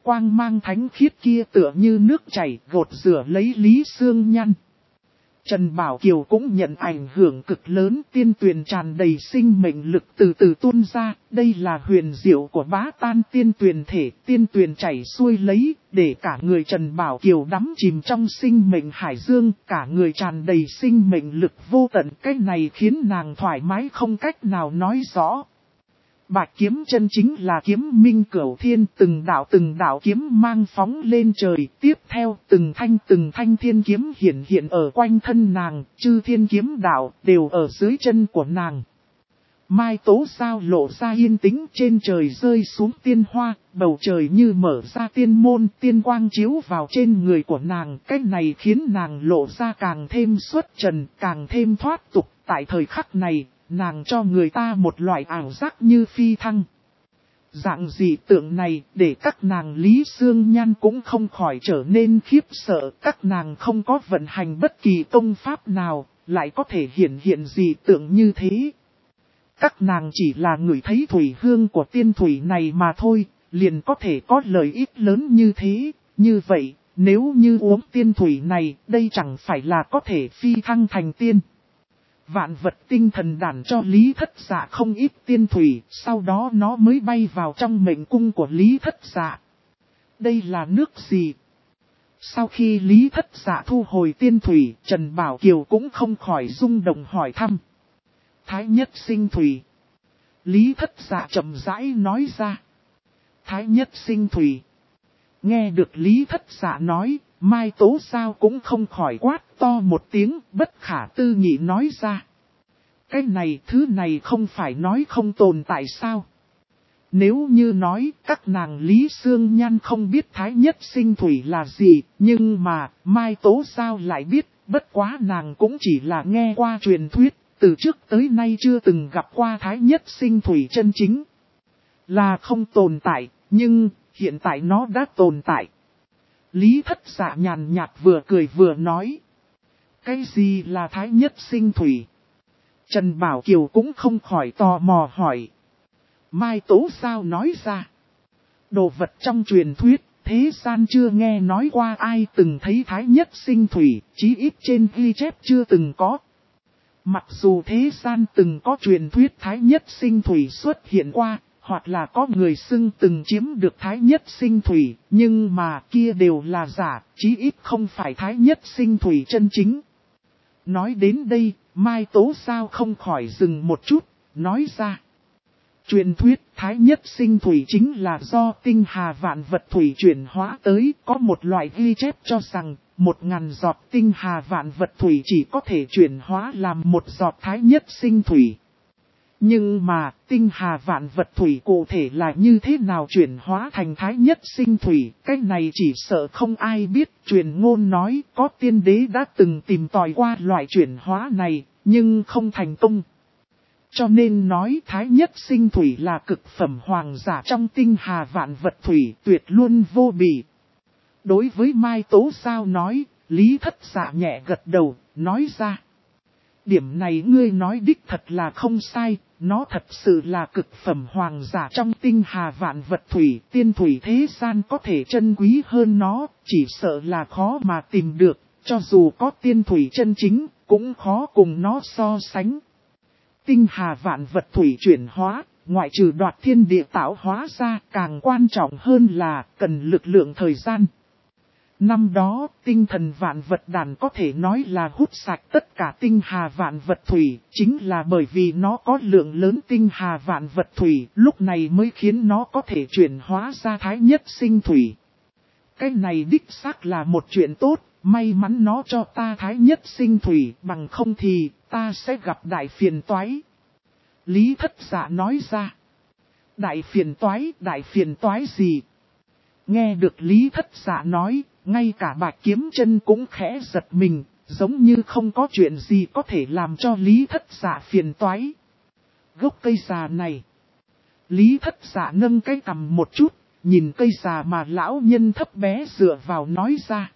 khiết kia tựa như nước chảy gột rửa lấy Lý Sương Nhan. Trần Bảo Kiều cũng nhận ảnh hưởng cực lớn, tiên tuyền tràn đầy sinh mệnh lực từ từ tuôn ra, đây là huyền diệu của bá tan tiên tuyền thể, tiên tuyền chảy xuôi lấy, để cả người Trần Bảo Kiều đắm chìm trong sinh mệnh hải dương, cả người tràn đầy sinh mệnh lực vô tận, cái này khiến nàng thoải mái không cách nào nói rõ. Bạch kiếm chân chính là kiếm minh cửu thiên, từng đạo kiếm mang phóng lên trời, tiếp theo từng thanh thiên kiếm hiện ở quanh thân nàng, chư thiên kiếm đạo đều ở dưới chân của nàng. Mai Tố Sao lộ ra yên tĩnh, trên trời rơi xuống tiên hoa, bầu trời như mở ra tiên môn, tiên quang chiếu vào trên người của nàng, cái này khiến nàng lộ ra càng thêm xuất trần, càng thêm thoát tục, tại thời khắc này. Nàng cho người ta một loại ảo giác như phi thăng. Dạng dị tượng này để các nàng Lý Sương Nhan cũng không khỏi trở nên khiếp sợ. Các nàng không có vận hành bất kỳ công pháp nào, lại có thể hiện dị tượng như thế. Các nàng chỉ là ngửi thấy thủy hương của tiên thủy này mà thôi, liền có thể có lợi ích lớn như thế. Như vậy, nếu như uống tiên thủy này, đây chẳng phải là có thể phi thăng thành tiên. Vạn vật tinh thần đàn cho Lý Thất Dạ không ít tiên thủy, sau đó nó mới bay vào trong mệnh cung của Lý Thất Dạ. Đây là nước gì? Sau khi Lý Thất Dạ thu hồi tiên thủy, Trần Bảo Kiều cũng không khỏi rung động hỏi thăm. Thái Nhất Sinh Thủy. Lý Thất Dạ chậm rãi nói ra. Thái Nhất Sinh Thủy. Nghe được Lý Thất Dạ nói, Mai Tố Sao cũng không khỏi quát to một tiếng, bất khả tư nghị nói ra. Cái này thứ này không phải nói không tồn tại sao? Nếu như nói các nàng Lý Sương Nhan không biết Thái Nhất Sinh Thủy là gì, nhưng mà Mai Tố sao lại biết, bất quá nàng cũng chỉ là nghe qua truyền thuyết, từ trước tới nay chưa từng gặp qua Thái Nhất Sinh Thủy chân chính. Là không tồn tại, nhưng hiện tại nó đã tồn tại. Lý Thất Dạ nhàn nhạt vừa cười vừa nói. Cái gì là Thái Nhất Sinh Thủy? Trần Bảo Kiều cũng không khỏi tò mò hỏi. Mai Tố sao nói ra? Đồ vật trong truyền thuyết, thế gian chưa nghe nói qua ai từng thấy Thái Nhất Sinh Thủy, chí ít trên ghi chép chưa từng có. Mặc dù thế gian từng có truyền thuyết Thái Nhất Sinh Thủy xuất hiện qua, hoặc là có người xưng từng chiếm được Thái Nhất Sinh Thủy, nhưng mà kia đều là giả, chí ít không phải Thái Nhất Sinh Thủy chân chính. Nói đến đây, Mai Tố sao không khỏi dừng một chút, nói ra. Truyền thuyết Thái Nhất Sinh Thủy chính là do tinh hà vạn vật thủy chuyển hóa tới, có một loại ghi chép cho rằng 1000 giọt tinh hà vạn vật thủy chỉ có thể chuyển hóa làm một giọt Thái Nhất Sinh Thủy. Nhưng mà tinh hà vạn vật thủy cụ thể là như thế nào chuyển hóa thành Thái Nhất Sinh Thủy, cái này chỉ sợ không ai biết. Truyền ngôn nói có tiên đế đã từng tìm tòi qua loại chuyển hóa này, nhưng không thành công. Cho nên nói Thái Nhất Sinh Thủy là cực phẩm hoàng giả trong tinh hà vạn vật thủy, tuyệt luôn vô bì. Đối với Mai Tố sao nói, Lý Thất Dạ nhẹ gật đầu, nói ra. Điểm này ngươi nói đích thật là không sai, nó thật sự là cực phẩm hoàng giả trong tinh hà vạn vật thủy, tiên thủy thế gian có thể chân quý hơn nó, chỉ sợ là khó mà tìm được, cho dù có tiên thủy chân chính, cũng khó cùng nó so sánh. Tinh hà vạn vật thủy chuyển hóa, ngoại trừ đoạt thiên địa tạo hóa ra, càng quan trọng hơn là cần lực lượng thời gian. Năm đó, tinh thần vạn vật đàn có thể nói là hút sạch tất cả tinh hà vạn vật thủy, chính là bởi vì nó có lượng lớn tinh hà vạn vật thủy, lúc này mới khiến nó có thể chuyển hóa ra Thái Nhất Sinh Thủy. Cái này đích xác là một chuyện tốt, may mắn nó cho ta Thái Nhất Sinh Thủy, bằng không thì ta sẽ gặp đại phiền toái. Lý Thất Dạ nói ra. Đại phiền toái gì? Nghe được Lý Thất Dạ nói, ngay cả Bạch Kiếm Chân cũng khẽ giật mình, giống như không có chuyện gì có thể làm cho Lý Thất Dạ phiền toái. Gốc cây già này. Lý Thất Dạ nâng cái cằm một chút, nhìn cây già mà lão nhân thấp bé dựa vào nói ra.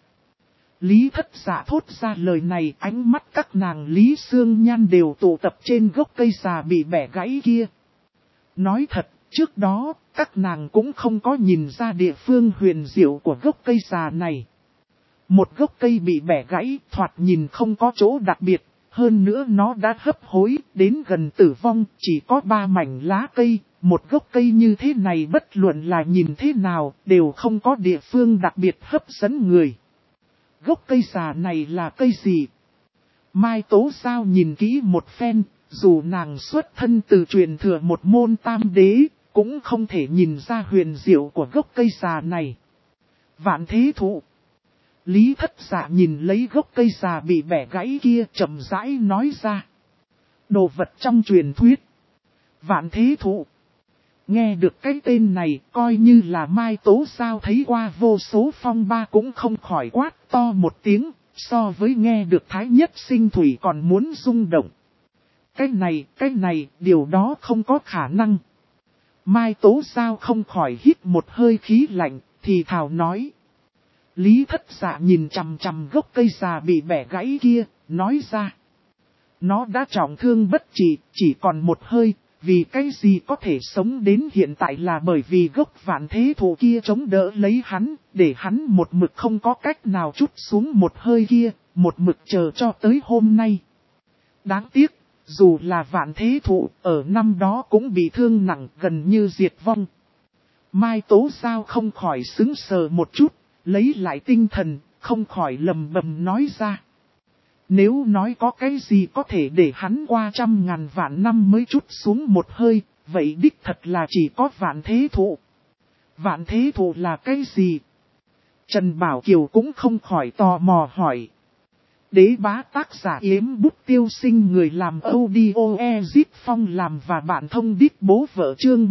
Lý Thất Dạ thốt ra lời này, ánh mắt các nàng Lý Sương Nhan đều tụ tập trên gốc cây già bị bẻ gãy kia. Nói thật, trước đó, các nàng cũng không có nhìn ra địa phương huyền diệu của gốc cây già này. Một gốc cây bị bẻ gãy, thoạt nhìn không có chỗ đặc biệt, hơn nữa nó đã hấp hối, đến gần tử vong, chỉ có 3 mảnh lá cây. Một gốc cây như thế này bất luận là nhìn thế nào, đều không có địa phương đặc biệt hấp dẫn người. Gốc cây già này là cây gì? Mai Tố sao nhìn kỹ một phen, dù nàng xuất thân từ truyền thừa một môn tam đế, cũng không thể nhìn ra huyền diệu của gốc cây già này. Vạn Thế Thụ. Lý Thất Dạ nhìn lấy gốc cây già bị bẻ gãy kia, chậm rãi nói ra. Đồ vật trong truyền thuyết. Vạn Thế Thụ. Nghe được cái tên này, coi như là Mai Tố sao thấy qua vô số phong ba cũng không khỏi quát to một tiếng, so với nghe được Thái Nhất Sinh Thủy còn muốn rung động. Cái này, điều đó không có khả năng. Mai Tố sao không khỏi hít một hơi khí lạnh, thì thào nói. Lý Thất Dạ nhìn chằm chằm gốc cây già bị bẻ gãy kia, nói ra. Nó đã trọng thương bất trị, chỉ còn một hơi. Vì cái gì có thể sống đến hiện tại là bởi vì gốc Vạn Thế Thụ kia chống đỡ lấy hắn, để hắn một mực không có cách nào trút xuống một hơi kia, một mực chờ cho tới hôm nay. Đáng tiếc, dù là Vạn Thế Thụ, ở năm đó cũng bị thương nặng gần như diệt vong. Mai Tố sao không khỏi sững sờ một chút, lấy lại tinh thần, không khỏi lầm bầm nói ra. Nếu nói có cái gì có thể để hắn qua 100.000 vạn năm mới trút xuống một hơi, vậy đích thật là chỉ có Vạn Thế Thụ. Vạn Thế Thụ là cái gì? Trần Bảo Kiều cũng không khỏi tò mò hỏi. Đế bá tác giả Yếm Bút Tiêu Sinh, người làm audio Ezit Phong làm và bạn thông đít bố vợ, chương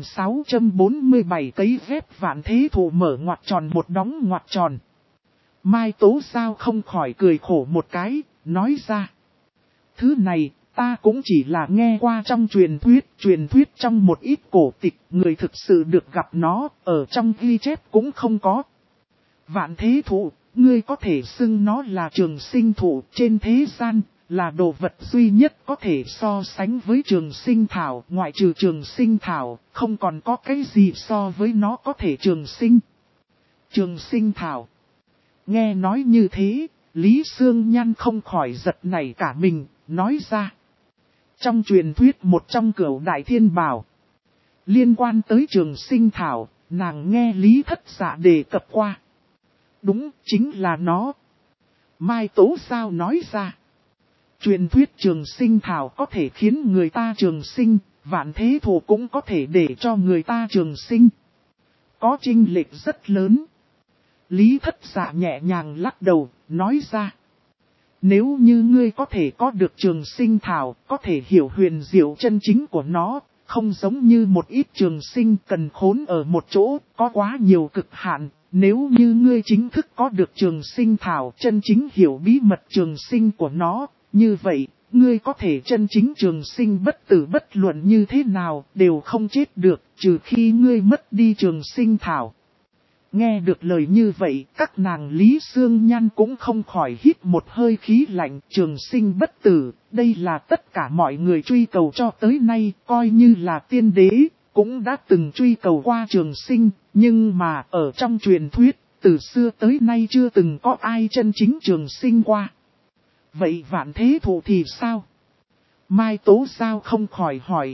1647 cấy ghép vạn thế thụ mở ngoặc tròn một đóng ngoặc tròn. Mai Tố Giao không khỏi cười khổ một cái, nói ra. Thứ này, ta cũng chỉ là nghe qua trong truyền thuyết trong một ít cổ tịch, người thực sự được gặp nó, ở trong ghi chép cũng không có. Vạn thế thụ, ngươi có thể xưng nó là trường sinh thụ trên thế gian, là đồ vật duy nhất có thể so sánh với trường sinh thảo, ngoại trừ trường sinh thảo, không còn có cái gì so với nó có thể trường sinh. Trường sinh thảo. Nghe nói như thế, Lý Sương Nhan không khỏi giật nảy cả mình, nói ra. Trong truyền thuyết một trong cửu đại thiên bảo, liên quan tới trường sinh thảo, nàng nghe Lý Thất Dạ đề cập qua. Đúng, chính là nó. Mai Tố Giao nói ra. Truyền thuyết trường sinh thảo có thể khiến người ta trường sinh, vạn thế thụ cũng có thể để cho người ta trường sinh. Có chênh lệch rất lớn. Lý Thất Dạ nhẹ nhàng lắc đầu, nói ra. Nếu như ngươi có thể có được trường sinh thảo, có thể hiểu huyền diệu chân chính của nó, không giống như một ít trường sinh cần khốn ở một chỗ, có quá nhiều cực hạn. Nếu như ngươi chính thức có được trường sinh thảo, chân chính hiểu bí mật trường sinh của nó, như vậy, ngươi có thể chân chính trường sinh bất tử, bất luận như thế nào, đều không chết được, trừ khi ngươi mất đi trường sinh thảo. Nghe được lời như vậy, các nàng Lý Sương Nhan cũng không khỏi hít một hơi khí lạnh. Trường sinh bất tử, đây là tất cả mọi người truy cầu cho tới nay, coi như là tiên đế, cũng đã từng truy cầu qua trường sinh, nhưng mà ở trong truyền thuyết, từ xưa tới nay chưa từng có ai chân chính trường sinh qua. Vậy vạn thế thụ thì sao? Mai Tố Giao không khỏi hỏi.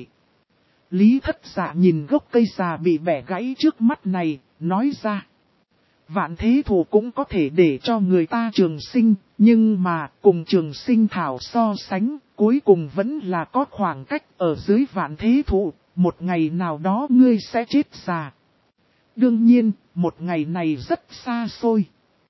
Lý Thất Dạ nhìn gốc cây già bị bẻ gãy trước mắt này, nói ra. Vạn thế thụ cũng có thể để cho người ta trường sinh, nhưng mà cùng trường sinh thảo so sánh, cuối cùng vẫn là có khoảng cách. Ở dưới vạn thế thụ, một ngày nào đó ngươi sẽ chết già. Đương nhiên, một ngày này rất xa xôi.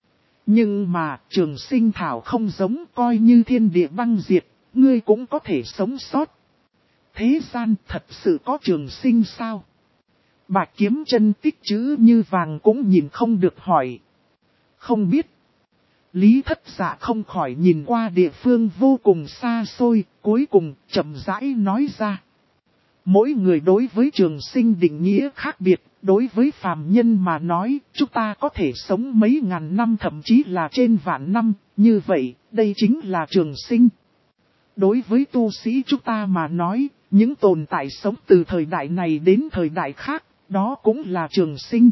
Nhưng mà trường sinh thảo không giống, coi như thiên địa băng diệt, ngươi cũng có thể sống sót. Thế gian thật sự có trường sinh sao? Bạch Kiếm Chân tích chữ như vàng cũng nhìn không được hỏi. Không biết. Lý Thất Dạ không khỏi nhìn qua địa phương vô cùng xa xôi, cuối cùng chậm rãi nói ra. Mỗi người đối với trường sinh định nghĩa khác biệt, đối với phàm nhân mà nói, chúng ta có thể sống mấy ngàn năm thậm chí là trên vạn năm, như vậy, đây chính là trường sinh. Đối với tu sĩ chúng ta mà nói, những tồn tại sống từ thời đại này đến thời đại khác, đó cũng là trường sinh.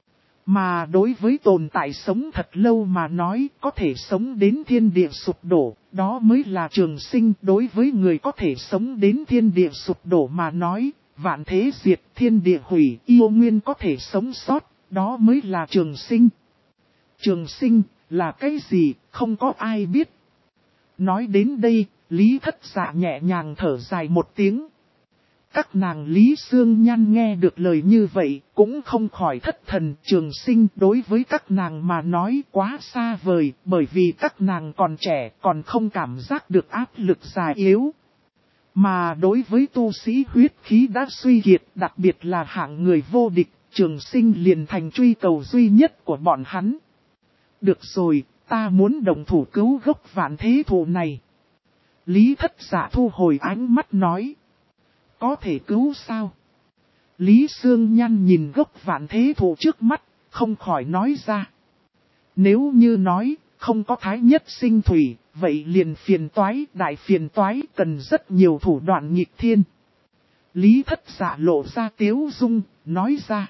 Mà đối với tồn tại sống thật lâu mà nói, có thể sống đến thiên địa sụp đổ, đó mới là trường sinh. Đối với người có thể sống đến thiên địa sụp đổ mà nói, vạn thế diệt, thiên địa hủy, yêu nguyên có thể sống sót, đó mới là trường sinh. Trường sinh là cái gì, không có ai biết. Nói đến đây, Lý Thất Dạ nhẹ nhàng thở dài một tiếng. Các nàng Lý Sương Nhan nghe được lời như vậy, cũng không khỏi thất thần. Trường sinh đối với các nàng mà nói quá xa vời, bởi vì các nàng còn trẻ, còn không cảm giác được áp lực già yếu. Mà đối với tu sĩ huyết khí đã suy kiệt, đặc biệt là hạng người vô địch, trường sinh liền thành truy cầu duy nhất của bọn hắn. Được rồi, ta muốn đồng thủ cứu gốc vạn thế thụ này. Lý Thất Dạ thu hồi ánh mắt nói. Có thể cứu sao? Lý Sương Nhan nhìn gốc vạn thế thụ trước mắt, không khỏi nói ra. Nếu như nói, không có thái nhất sinh thủy, vậy liền phiền toái, đại phiền toái, cần rất nhiều thủ đoạn nghịch thiên. Lý Thất Dạ lộ ra tiếu dung, nói ra.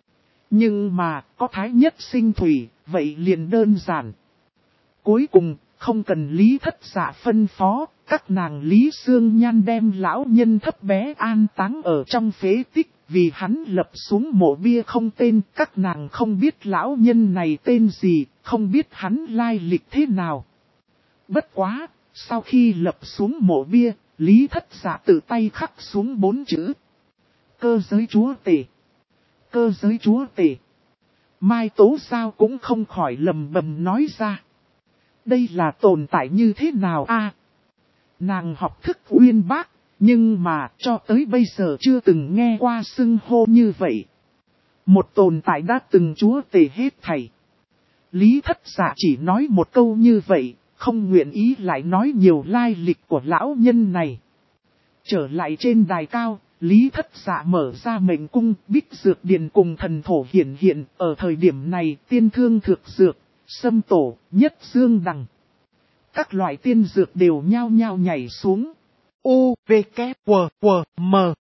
Nhưng mà, có thái nhất sinh thủy, vậy liền đơn giản. Cuối cùng, không cần Lý Thất Dạ phân phó, các nàng Lý Sương Nhan đem lão nhân thấp bé an táng ở trong phế tích, vì hắn lập xuống mộ bia không tên. Các nàng không biết lão nhân này tên gì, không biết hắn lai lịch thế nào. Bất quá, sau khi lập xuống mộ bia, Lý Thất Dạ tự tay khắc xuống 4 chữ. Cơ giới chúa tể. Cơ giới chúa tể. Mai Tố Giao cũng không khỏi lầm bầm nói ra. Đây là tồn tại như thế nào a? Nàng học thức uyên bác, nhưng mà cho tới bây giờ chưa từng nghe qua xưng hô như vậy. Một tồn tại đã từng chúa tể hết thảy. Lý Thất Dạ chỉ nói một câu như vậy, không nguyện ý lại nói nhiều lai lịch của lão nhân này. Trở lại trên đài cao, Lý Thất Dạ mở ra mệnh cung, Bích Dược Điền cùng thần thổ hiển hiện. Ở thời điểm này, tiên thương thược dược, sâm tổ, nhất dương đằng. Các loại tiên dược đều nhao nhao nhảy xuống. U, V, K, W, W, M.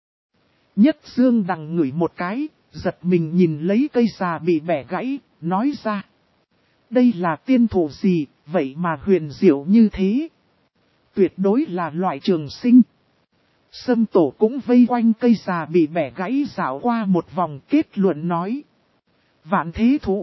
Nhất dương đằng ngửi một cái, giật mình nhìn lấy cây già bị bẻ gãy, nói ra. Đây là tiên thổ gì, vậy mà huyền diệu như thế? Tuyệt đối là loại trường sinh. Sâm tổ cũng vây quanh cây già bị bẻ gãy dạo qua một vòng, kết luận nói. Vạn thế thụ.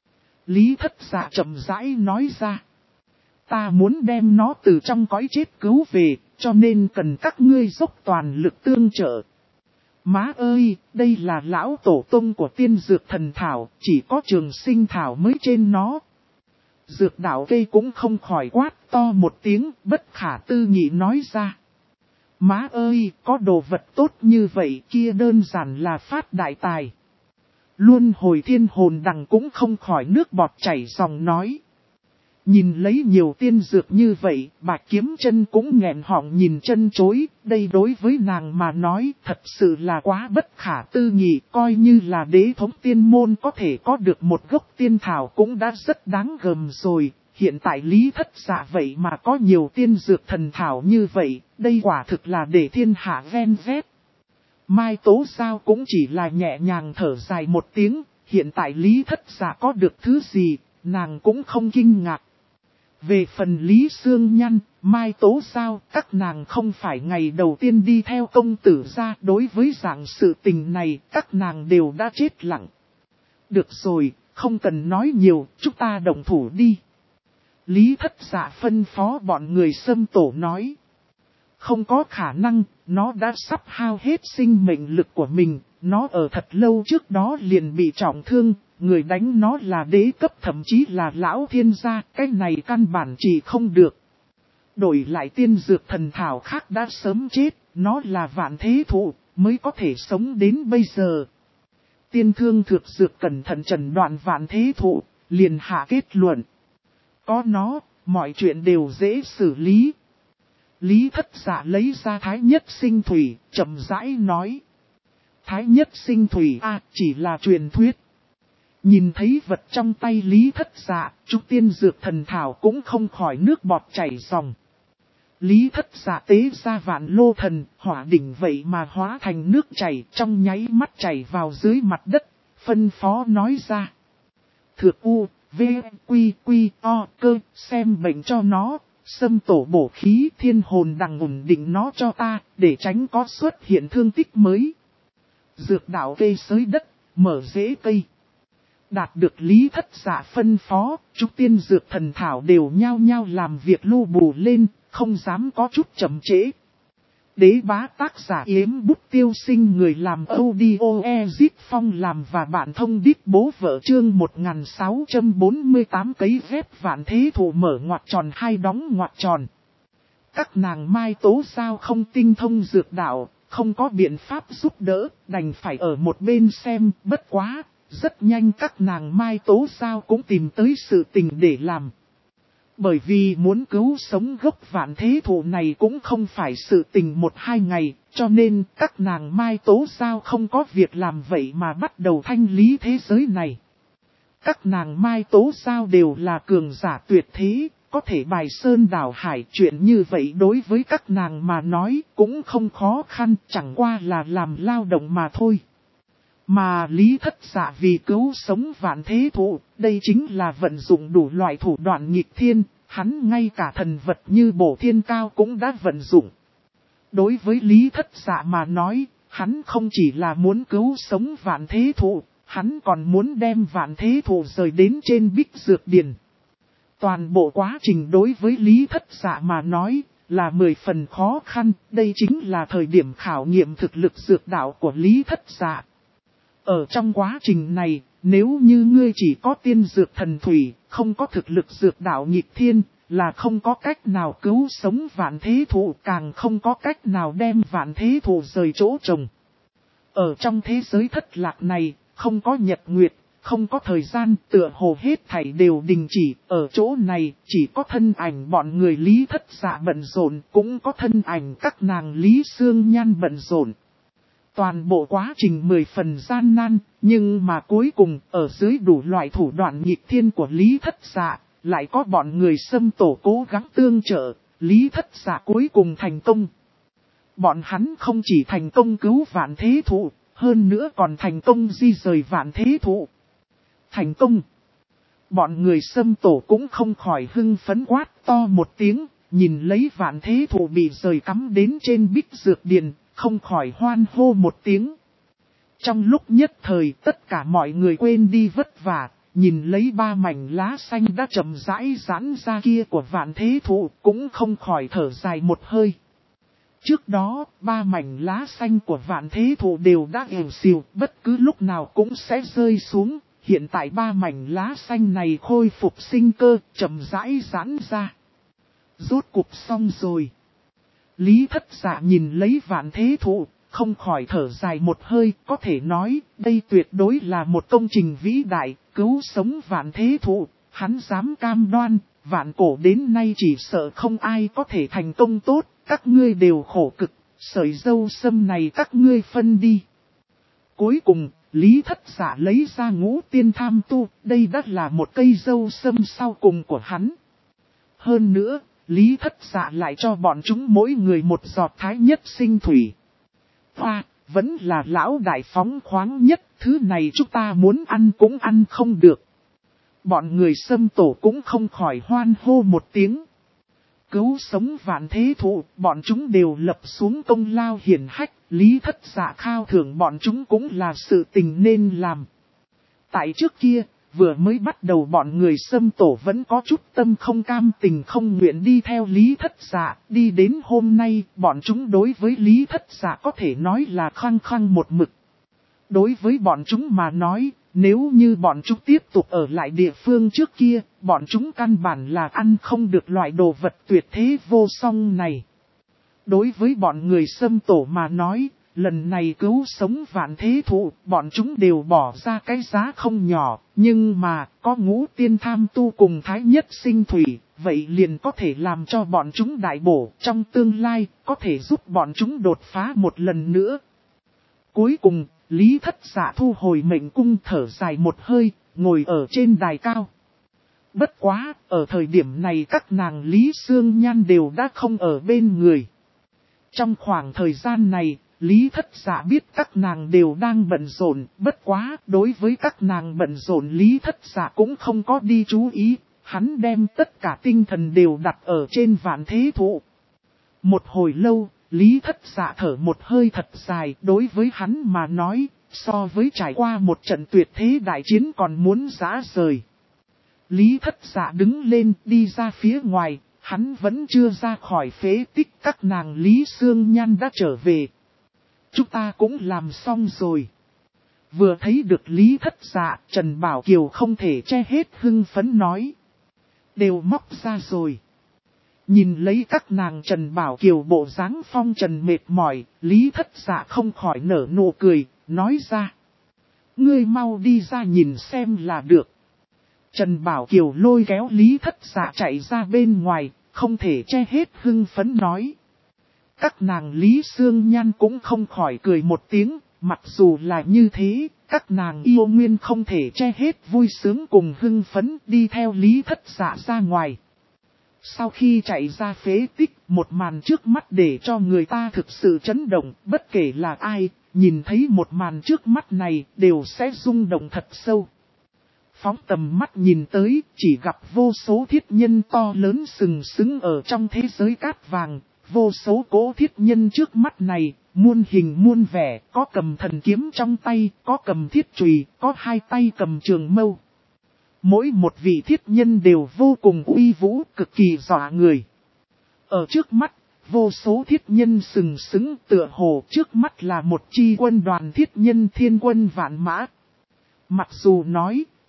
Lý Thất Dạ chậm rãi nói ra. Ta muốn đem nó từ trong cõi chết cứu về, cho nên cần các ngươi dốc toàn lực tương trợ. Má ơi, đây là lão tổ tông của tiên dược thần thảo, chỉ có trường sinh thảo mới trên nó. Dược đạo cây cũng không khỏi quát to một tiếng, bất khả tư nghị nói ra. Má ơi, có đồ vật tốt như vậy kia đơn giản là phát đại tài. Luân hồi thiên hồn đằng cũng không khỏi nước bọt chảy dòng nói. Nhìn lấy nhiều tiên dược như vậy, Bạch Kiếm Chân cũng nghẹn họng nhìn chân chối, đây đối với nàng mà nói thật sự là quá bất khả tư nghị, coi như là đế thống tiên môn có thể có được một gốc tiên thảo cũng đã rất đáng gờm rồi, hiện tại Lý Thất Dạ vậy mà có nhiều tiên dược thần thảo như vậy, đây quả thực là để thiên hạ ven vét. Mai Tố Sao cũng chỉ là nhẹ nhàng thở dài một tiếng, hiện tại Lý Thất Dạ có được thứ gì, nàng cũng không kinh ngạc. Về phần Lý Sương Nhăn, Mai Tố Sao, các nàng không phải ngày đầu tiên đi theo công tử ra, đối với dạng sự tình này, các nàng đều đã chết lặng. Được rồi, không cần nói nhiều, chúng ta động thủ đi. Lý Thất Dạ phân phó bọn người Sâm Tổ nói. Không có khả năng, nó đã sắp hao hết sinh mệnh lực của mình, nó ở thật lâu trước đó liền bị trọng thương. Người đánh nó là đế cấp thậm chí là lão thiên gia, cái này căn bản chỉ không được. Đổi lại tiên dược thần thảo khác đã sớm chết, nó là vạn thế thụ, mới có thể sống đến bây giờ. Tiên thương thược dược cẩn thận trần đoạn vạn thế thụ, liền hạ kết luận. Có nó, mọi chuyện đều dễ xử lý. Lý Thất Dạ lấy ra Thái Nhất Sinh Thủy, chậm rãi nói. Thái Nhất Sinh Thủy chỉ là truyền thuyết. Nhìn thấy vật trong tay Lý Thất Dạ, chúng tiên dược thần thảo cũng không khỏi nước bọt chảy ròng. Lý Thất Dạ tế ra vạn lô thần, hỏa đỉnh vậy mà hóa thành nước chảy, trong nháy mắt chảy vào dưới mặt đất, phân phó nói ra. Thược U, V, Quy, Quy, O, cơ, xem bệnh cho nó, xâm tổ bổ khí thiên hồn đằng ổn định nó cho ta, để tránh có xuất hiện thương tích mới. Dược đạo cây xới đất, mở rễ cây. Đạt được Lý Thất Dạ phân phó, chúng tiên dược thần thảo đều nhao nhao làm việc lu bù lên, không dám có chút chậm trễ. Đế bá tác giả Yếm Bút Tiêu Sinh, người làm audio Ezit Phong làm và bạn thông đít bố vợ chương 1648 cấy ghép vạn thế thụ mở ngoặc tròn hai đóng ngoặc tròn. Các nàng Mai Tố Sao không tinh thông dược đạo, không có biện pháp giúp đỡ, đành phải ở một bên xem, bất quá. Rất nhanh các nàng Mai Tố Sao cũng tìm tới sự tình để làm. Bởi vì muốn cứu sống gốc vạn thế thụ này cũng không phải sự tình một hai ngày, cho nên các nàng Mai Tố Sao không có việc làm vậy mà bắt đầu thanh lý thế giới này. Các nàng Mai Tố Sao đều là cường giả tuyệt thế, có thể bài sơn đảo hải, chuyện như vậy đối với các nàng mà nói cũng không khó khăn, chẳng qua là làm lao động mà thôi. Mà Lý Thất Dạ vì cứu sống vạn thế thụ, đây chính là vận dụng đủ loại thủ đoạn nghịch thiên, hắn ngay cả thần vật như bổ thiên cao cũng đã vận dụng. Đối với Lý Thất Dạ mà nói, hắn không chỉ là muốn cứu sống vạn thế thụ, hắn còn muốn đem vạn thế thụ rời đến trên Bích Dược Điền. Toàn bộ quá trình đối với Lý Thất Dạ mà nói là 10 phần khó khăn, đây chính là thời điểm khảo nghiệm thực lực dược đạo của Lý Thất Dạ. Ở trong quá trình này, nếu như ngươi chỉ có tiên dược thần thủy, không có thực lực dược đạo nghịch thiên, là không có cách nào cứu sống vạn thế thụ, càng không có cách nào đem vạn thế thụ rời chỗ trồng. Ở trong thế giới thất lạc này, không có nhật nguyệt, không có thời gian, tựa hồ hết thảy đều đình chỉ. Ở chỗ này, chỉ có thân ảnh bọn người Lý Thất Dạ bận rộn, cũng có thân ảnh các nàng Lý Sương Nhan bận rộn. Toàn bộ quá trình 10 phần gian nan, nhưng mà cuối cùng, ở dưới đủ loại thủ đoạn nghịch thiên của Lý Thất Dạ, lại có bọn người Sâm Tổ cố gắng tương trợ, Lý Thất Dạ cuối cùng thành công. Bọn hắn không chỉ thành công cứu vạn thế thụ, hơn nữa còn thành công di rời vạn thế thụ. Thành công. Bọn người Sâm Tổ cũng không khỏi hưng phấn quát to một tiếng, nhìn lấy vạn thế thụ bị rời cắm đến trên bích dược điền, không khỏi hoan hô một tiếng. Trong lúc nhất thời tất cả mọi người quên đi vất vả, nhìn lấy 3 mảnh lá xanh đã chậm rãi giãn ra kia của vạn thế thụ, cũng không khỏi thở dài một hơi. Trước đó, 3 mảnh lá xanh của vạn thế thụ đều đã ỉu xìu, bất cứ lúc nào cũng sẽ rơi xuống. Hiện tại 3 mảnh lá xanh này khôi phục sinh cơ, chậm rãi giãn ra. Rốt cục xong rồi. Lý Thất Dạ nhìn lấy vạn thế thụ, không khỏi thở dài một hơi, có thể nói, đây tuyệt đối là một công trình vĩ đại, cứu sống vạn thế thụ, hắn dám cam đoan, vạn cổ đến nay chỉ sợ không ai có thể thành công tốt, các ngươi đều khổ cực, sợi dâu sâm này các ngươi phân đi. Cuối cùng, Lý Thất Dạ lấy ra Ngũ Tiên Tham Tu, đây đã là một cây dâu sâm sau cùng của hắn. Hơn nữa, Lý Thất Dạ lại cho bọn chúng mỗi người một giọt thái nhất sinh thủy. Hoa, vẫn là lão đại phóng khoáng nhất, thứ này chúng ta muốn ăn cũng ăn không được. Bọn người Sâm Tổ cũng không khỏi hoan hô một tiếng. Cứu sống vạn thế thụ, bọn chúng đều lập xuống công lao hiển hách, Lý Thất Dạ khao thưởng bọn chúng cũng là sự tình nên làm. Tại trước kia, vừa mới bắt đầu bọn người Sâm Tổ vẫn có chút tâm không cam tình không nguyện đi theo Lý Thất Dạ, đi đến hôm nay, bọn chúng đối với Lý Thất Dạ có thể nói là khăng khăng một mực. Đối với bọn chúng mà nói, nếu như bọn chúng tiếp tục ở lại địa phương trước kia, bọn chúng căn bản là ăn không được loại đồ vật tuyệt thế vô song này. Đối với bọn người Sâm Tổ mà nói, lần này cứu sống vạn thế thụ, bọn chúng đều bỏ ra cái giá không nhỏ, nhưng mà có Ngũ Tiên Tham Tu cùng thái nhất sinh thủy, vậy liền có thể làm cho bọn chúng đại bổ, trong tương lai có thể giúp bọn chúng đột phá một lần nữa. Cuối cùng, Lý Thất Dạ thu hồi mệnh cung thở dài một hơi, ngồi ở trên đài cao. Bất quá, ở thời điểm này các nàng Lý Sương Nhan đều đã không ở bên người. Trong khoảng thời gian này, Lý Thất Dạ biết các nàng đều đang bận rộn, bất quá, đối với các nàng bận rộn Lý Thất Dạ cũng không có đi chú ý, hắn đem tất cả tinh thần đều đặt ở trên vạn thế thụ. Một hồi lâu, Lý Thất Dạ thở một hơi thật dài, đối với hắn mà nói, so với trải qua một trận tuyệt thế đại chiến còn muốn rã rời. Lý Thất Dạ đứng lên đi ra phía ngoài, hắn vẫn chưa ra khỏi phế tích, các nàng Lý Sương Nhan đã trở về. Chúng ta cũng làm xong rồi. Vừa thấy được Lý Thất Dạ, Trần Bảo Kiều không thể che hết hưng phấn nói. Đều móc ra rồi. Nhìn lấy các nàng Trần Bảo Kiều bộ dáng phong trần mệt mỏi, Lý Thất Dạ không khỏi nở nụ cười, nói ra. Ngươi mau đi ra nhìn xem là được. Trần Bảo Kiều lôi kéo Lý Thất Dạ chạy ra bên ngoài, không thể che hết hưng phấn nói. Các nàng Lý Sương Nhan cũng không khỏi cười một tiếng, mặc dù là như thế, các nàng yêu nguyên không thể che hết vui sướng cùng hưng phấn đi theo Lý Thất Dạ ra ngoài. Sau khi chạy ra phế tích, một màn trước mắt để cho người ta thực sự chấn động, bất kể là ai, nhìn thấy một màn trước mắt này đều sẽ rung động thật sâu. Phóng tầm mắt nhìn tới, chỉ gặp vô số thiết nhân to lớn sừng sững ở trong thế giới cát vàng, vô số cố thiết nhân trước mắt này, muôn hình muôn vẻ, có cầm thần kiếm trong tay, có cầm thiết chùy, có hai tay cầm trường mâu. Mỗi một vị thiết nhân đều vô cùng uy vũ, cực kỳ dọa người. Ở trước mắt, vô số thiết nhân sừng sững tựa hồ trước mắt là một chi quân đoàn thiết nhân thiên quân vạn mã. Mặc dù nói,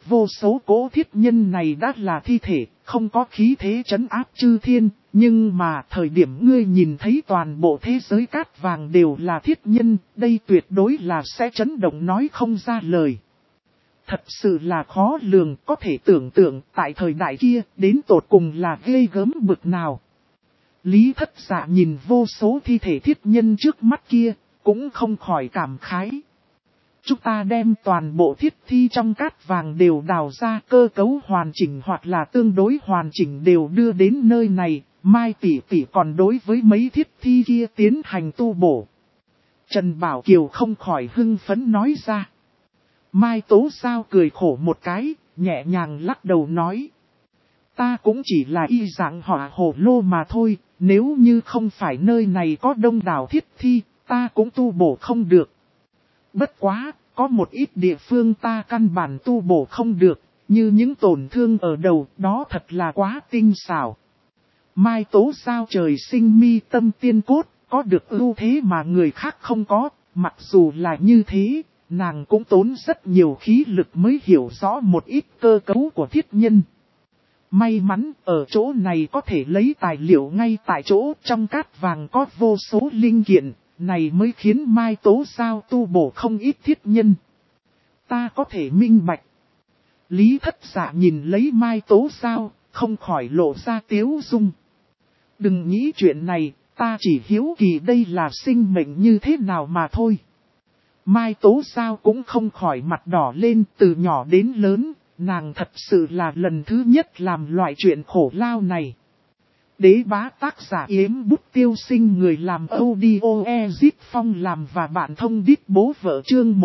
vô số cố thiết nhân này đã là thi thể, không có khí thế trấn áp chư thiên, nhưng mà thời điểm ngươi nhìn thấy toàn bộ thế giới cát vàng đều là thiết nhân, đây tuyệt đối là sẽ chấn động nói không ra lời. Thật sự là khó lường, có thể tưởng tượng tại thời đại kia đến tột cùng là ghê gớm bực nào. Lý Thất Dạ nhìn vô số thi thể thiết nhân trước mắt kia, cũng không khỏi cảm khái. Chúng ta đem toàn bộ thiết thi trong cát vàng đều đào ra, cơ cấu hoàn chỉnh hoặc là tương đối hoàn chỉnh đều đưa đến nơi này, Mai tỷ tỷ còn đối với mấy thiết thi kia tiến hành tu bổ. Trần Bảo Kiều không khỏi hưng phấn nói ra. Mai Tố Sao cười khổ một cái, nhẹ nhàng lắc đầu nói. Ta cũng chỉ là y dạng họa hổ lô mà thôi, nếu như không phải nơi này có đông đảo thiết thi, ta cũng tu bổ không được. Bất quá, có một ít địa phương ta căn bản tu bổ không được, như những tổn thương ở đầu, đó thật là quá tinh xảo. Mai Tố Sao trời sinh mi tâm tiên cốt, có được ưu thế mà người khác không có, mặc dù là như thế, nàng cũng tốn rất nhiều khí lực mới hiểu rõ một ít cơ cấu của thiết nhân. May mắn ở chỗ này có thể lấy tài liệu ngay tại chỗ, trong cát vàng có vô số linh kiện, này mới khiến Mai Tố Sao tu bổ không ít thiết nhân. Ta có thể minh bạch. Lý Thất Dạ nhìn lấy Mai Tố Sao, không khỏi lộ ra tiếu dung. Đừng nghĩ chuyện này, ta chỉ hiếu kỳ đây là sinh mệnh như thế nào mà thôi. Mai Tố Sao cũng không khỏi mặt đỏ lên, từ nhỏ đến lớn, nàng thật sự là lần thứ nhất làm loại chuyện khổ lao này. Đế bá tác giả Yếm Bút Tiêu Sinh, người làm audio Ezit Phong làm và bạn thông đít bố vợ chương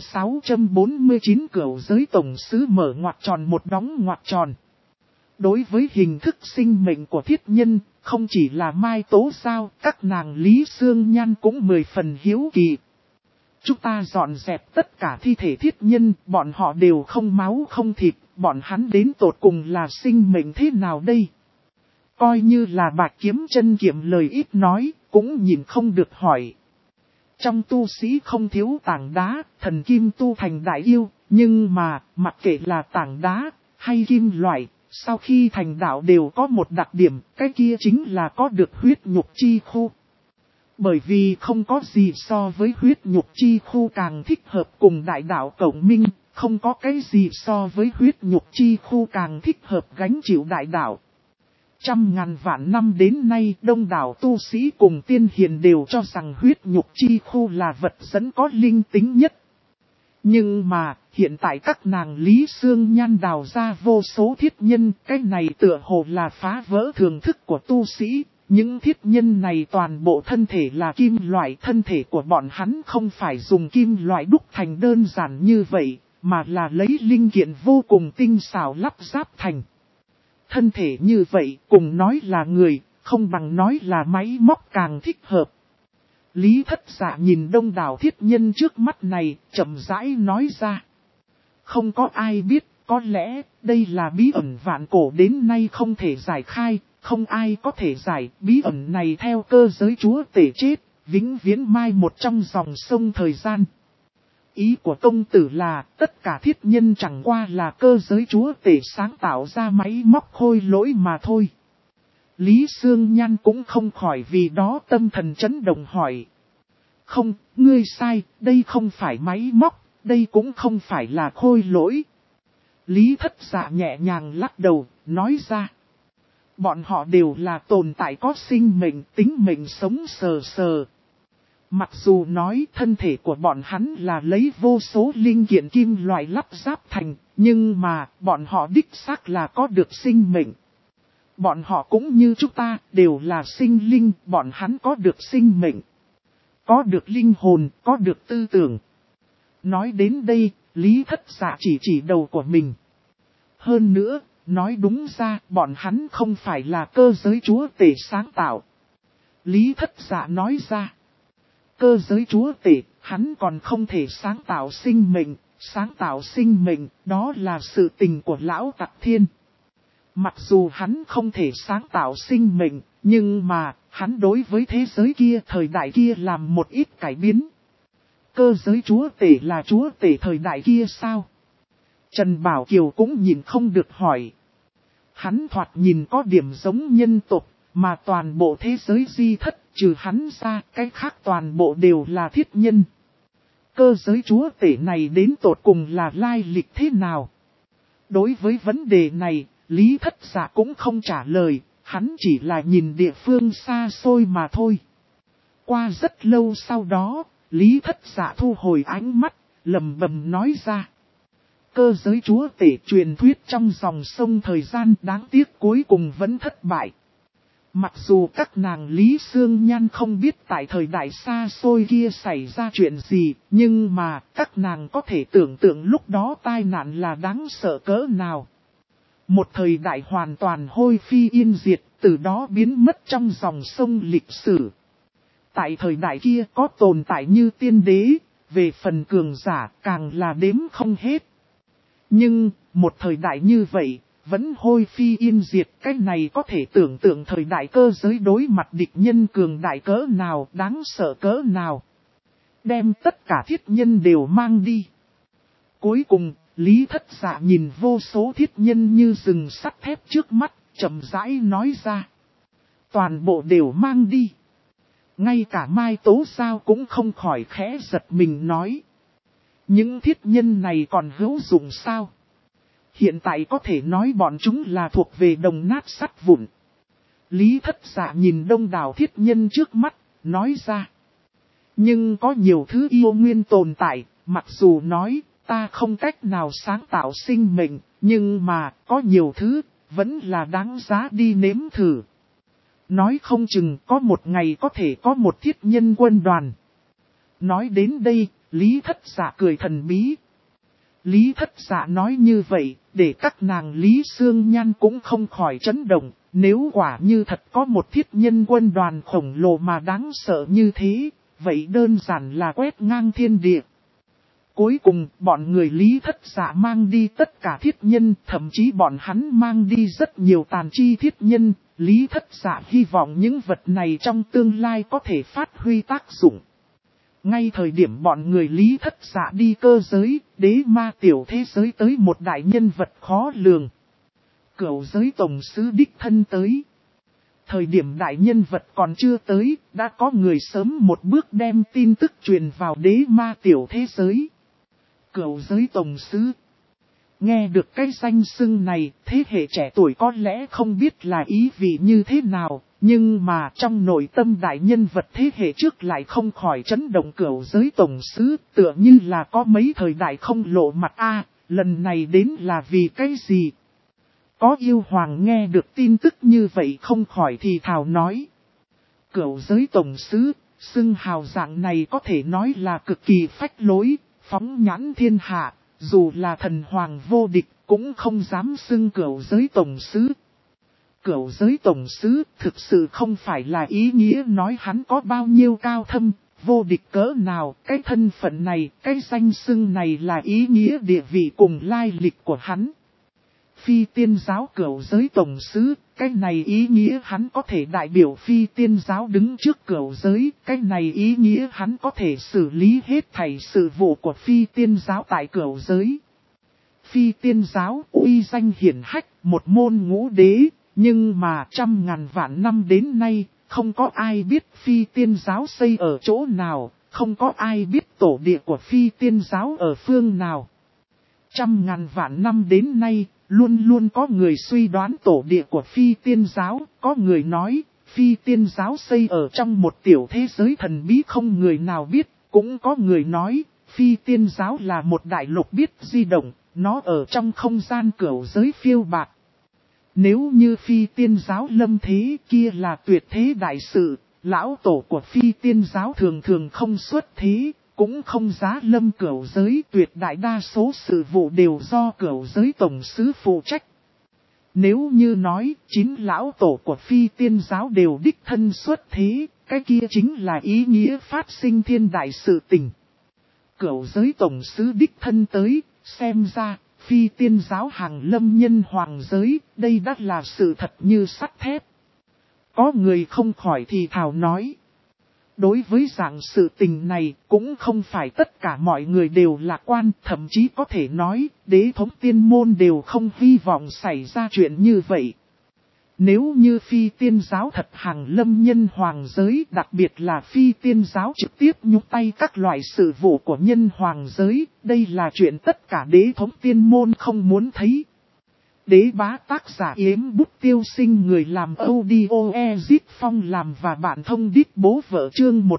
1649 Cửu giới tổng sứ mở ngoặc tròn một đóng ngoặc tròn. Đối với hình thức sinh mệnh của thiết nhân, không chỉ là Mai Tố Sao, các nàng Lý Sương Nhan cũng 10 phần hiếu kỳ. Chúng ta dọn dẹp tất cả thi thể thiết nhân, bọn họ đều không máu không thịt, bọn hắn đến tột cùng là sinh mệnh thế nào đây? Coi như là Bạch Kiếm Chân kiệm lời ít nói, cũng nhìn không được hỏi. Trong tu sĩ không thiếu tảng đá, thần kim tu thành đại yêu, nhưng mà, mặc kệ là tảng đá, hay kim loại, sau khi thành đạo đều có một đặc điểm, cái kia chính là có được huyết nhục chi khu. Bởi vì không có gì so với huyết nhục chi khu càng thích hợp cùng đại đạo cộng minh, không có cái gì so với huyết nhục chi khu càng thích hợp gánh chịu đại đạo. Trăm ngàn vạn năm đến nay, đông đảo tu sĩ cùng tiên hiền đều cho rằng huyết nhục chi khu là vật dẫn có linh tính nhất. Nhưng mà, hiện tại các nàng Lý Sương Nhan đào ra vô số thiết nhân, cái này tựa hồ là phá vỡ thường thức của tu sĩ. Những thiết nhân này toàn bộ thân thể là kim loại, thân thể của bọn hắn không phải dùng kim loại đúc thành đơn giản như vậy, mà là lấy linh kiện vô cùng tinh xảo lắp ráp thành. Thân thể như vậy, cùng nói là người, không bằng nói là máy móc càng thích hợp. Lý Thất Dạ nhìn đông đảo thiết nhân trước mắt này, chậm rãi nói ra. Không có ai biết, có lẽ, đây là bí ẩn vạn cổ đến nay không thể giải khai, không ai có thể giải bí ẩn này theo cơ giới chúa tể chết, vĩnh viễn mai một trong dòng sông thời gian. Ý của công tử là tất cả thiết nhân chẳng qua là cơ giới chúa tể sáng tạo ra máy móc khôi lỗi mà thôi. Lý Sương Nhan cũng không khỏi vì đó tâm thần chấn động hỏi. Không, ngươi sai, đây không phải máy móc, đây cũng không phải là khôi lỗi. Lý Thất Dạ nhẹ nhàng lắc đầu, nói ra. Bọn họ đều là tồn tại có sinh mệnh, tính mệnh sống sờ sờ. Mặc dù nói thân thể của bọn hắn là lấy vô số linh kiện kim loại lắp ráp thành, nhưng mà bọn họ đích xác là có được sinh mệnh. Bọn họ cũng như chúng ta, đều là sinh linh, bọn hắn có được sinh mệnh. Có được linh hồn, có được tư tưởng. Nói đến đây, Lý Thất Dạ chỉ đầu của mình. Hơn nữa, nói đúng ra, bọn hắn không phải là cơ giới chúa tể sáng tạo. Lý Thất Dạ nói ra. Cơ giới chúa tể, hắn còn không thể sáng tạo sinh mệnh. Sáng tạo sinh mệnh, đó là sự tình của Lão Tặc Thiên. Mặc dù hắn không thể sáng tạo sinh mệnh, nhưng mà, hắn đối với thế giới kia, thời đại kia làm một ít cải biến. Cơ giới chúa tể là chúa tể thời đại kia sao? Trần Bảo Kiều cũng nhìn không được hỏi. Hắn thoạt nhìn có điểm giống nhân tộc, mà toàn bộ thế giới di thất trừ hắn ra, cái khác toàn bộ đều là thiết nhân. Cơ giới chúa tể này đến tột cùng là lai lịch thế nào? Đối với vấn đề này, Lý Thất Dạ cũng không trả lời, hắn chỉ là nhìn địa phương xa xôi mà thôi. Qua rất lâu sau đó, Lý Thất Dạ thu hồi ánh mắt, lẩm bẩm nói ra. Cơ giới chúa tể truyền thuyết trong dòng sông thời gian đáng tiếc cuối cùng vẫn thất bại. Mặc dù các nàng Lý Sương Nhan không biết tại thời đại xa xôi kia xảy ra chuyện gì, nhưng mà các nàng có thể tưởng tượng lúc đó tai nạn là đáng sợ cỡ nào. Một thời đại hoàn toàn hôi phi yên diệt, từ đó biến mất trong dòng sông lịch sử. Tại thời đại kia có tồn tại như tiên đế, về phần cường giả càng là đếm không hết. Nhưng, một thời đại như vậy, vẫn hôi phi yên diệt, cái này có thể tưởng tượng thời đại cơ giới đối mặt địch nhân cường đại cỡ nào, đáng sợ cỡ nào. Đem tất cả thiết nhân đều mang đi. Cuối cùng, Lý Thất Dạ nhìn vô số thiết nhân như rừng sắt thép trước mắt, chậm rãi nói ra. Toàn bộ đều mang đi. Ngay cả Mai Tố Giao cũng không khỏi khẽ giật mình nói. Những thiết nhân này còn hữu dụng sao? Hiện tại có thể nói bọn chúng là thuộc về đồng nát sắt vụn. Lý Thất Dạ nhìn đông đảo thiết nhân trước mắt, nói ra. Nhưng có nhiều thứ yêu nguyên tồn tại, mặc dù nói ta không cách nào sáng tạo sinh mệnh, nhưng mà có nhiều thứ vẫn là đáng giá đi nếm thử. Nói không chừng có một ngày có thể có một thiết nhân quân đoàn. Nói đến đây, Lý Thất Dạ cười thần bí. Lý Thất Dạ nói như vậy, để các nàng Lý Sương Nhan cũng không khỏi chấn động. Nếu quả như thật có một thiết nhân quân đoàn khổng lồ mà đáng sợ như thế, vậy đơn giản là quét ngang thiên địa. Cuối cùng, bọn người Lý Thất Dạ mang đi tất cả thiết nhân, thậm chí bọn hắn mang đi rất nhiều tàn chi thiết nhân. Lý Thất Dạ hy vọng những vật này trong tương lai có thể phát huy tác dụng. Ngay thời điểm bọn người Lý Thất Dạ đi cơ giới, đế ma tiểu thế giới tới một đại nhân vật khó lường. Cửu giới tổng sứ đích thân tới. Thời điểm đại nhân vật còn chưa tới, đã có người sớm một bước đem tin tức truyền vào đế ma tiểu thế giới. Cửu giới tổng sứ. Nghe được cái danh xưng này, thế hệ trẻ tuổi có lẽ không biết là ý vị như thế nào, nhưng mà trong nội tâm đại nhân vật thế hệ trước lại không khỏi chấn động. Cửu giới tổng sứ, tựa như là có mấy thời đại không lộ mặt lần này đến là vì cái gì? Có yêu hoàng nghe được tin tức như vậy không khỏi thì thào nói. Cửu giới tổng sứ, xưng hào dạng này có thể nói là cực kỳ phách lối, phóng nhãn thiên hạ. Dù là thần hoàng vô địch cũng không dám xưng cửu giới tổng sứ. Cửu giới tổng sứ thực sự không phải là ý nghĩa nói hắn có bao nhiêu cao thâm, vô địch cỡ nào. Cái thân phận này, cái danh xưng này là ý nghĩa địa vị cùng lai lịch của hắn. Phi tiên giáo cửu giới tổng sứ, cái này ý nghĩa hắn có thể đại biểu phi tiên giáo đứng trước cửu giới, cái này ý nghĩa hắn có thể xử lý hết thảy sự vụ của phi tiên giáo tại cửu giới. Phi tiên giáo uy danh hiển hách, một môn ngũ đế, nhưng mà trăm ngàn vạn năm đến nay, không có ai biết phi tiên giáo xây ở chỗ nào, không có ai biết tổ địa của phi tiên giáo ở phương nào. Trăm ngàn vạn năm đến nay, luôn luôn có người suy đoán tổ địa của phi tiên giáo, có người nói, phi tiên giáo xây ở trong một tiểu thế giới thần bí không người nào biết, cũng có người nói, phi tiên giáo là một đại lục biết di động, nó ở trong không gian cửu giới phiêu bạt. Nếu như phi tiên giáo lâm thế kia là tuyệt thế đại sự, lão tổ của phi tiên giáo thường thường không xuất thế. Cũng không giá lâm cửu giới, tuyệt đại đa số sự vụ đều do cửu giới tổng sứ phụ trách. Nếu như nói, 9 lão tổ của phi tiên giáo đều đích thân xuất thế, cái kia chính là ý nghĩa phát sinh thiên đại sự tình. Cửu giới tổng sứ đích thân tới, xem ra, phi tiên giáo hàng lâm nhân hoàng giới, đây đã là sự thật như sắt thép. Có người không khỏi thì thào nói. Đối với dạng sự tình này cũng không phải tất cả mọi người đều lạc quan, thậm chí có thể nói đế thống tiên môn đều không hy vọng xảy ra chuyện như vậy. Nếu như phi tiên giáo thật hàng lâm nhân hoàng giới, đặc biệt là phi tiên giáo trực tiếp nhúc tay các loại sự vụ của nhân hoàng giới, đây là chuyện tất cả đế thống tiên môn không muốn thấy. Đế bá tác giả Yếm Bút Tiêu Sinh, người làm audio Ezit Phong làm và bạn thông đít bố vợ, chương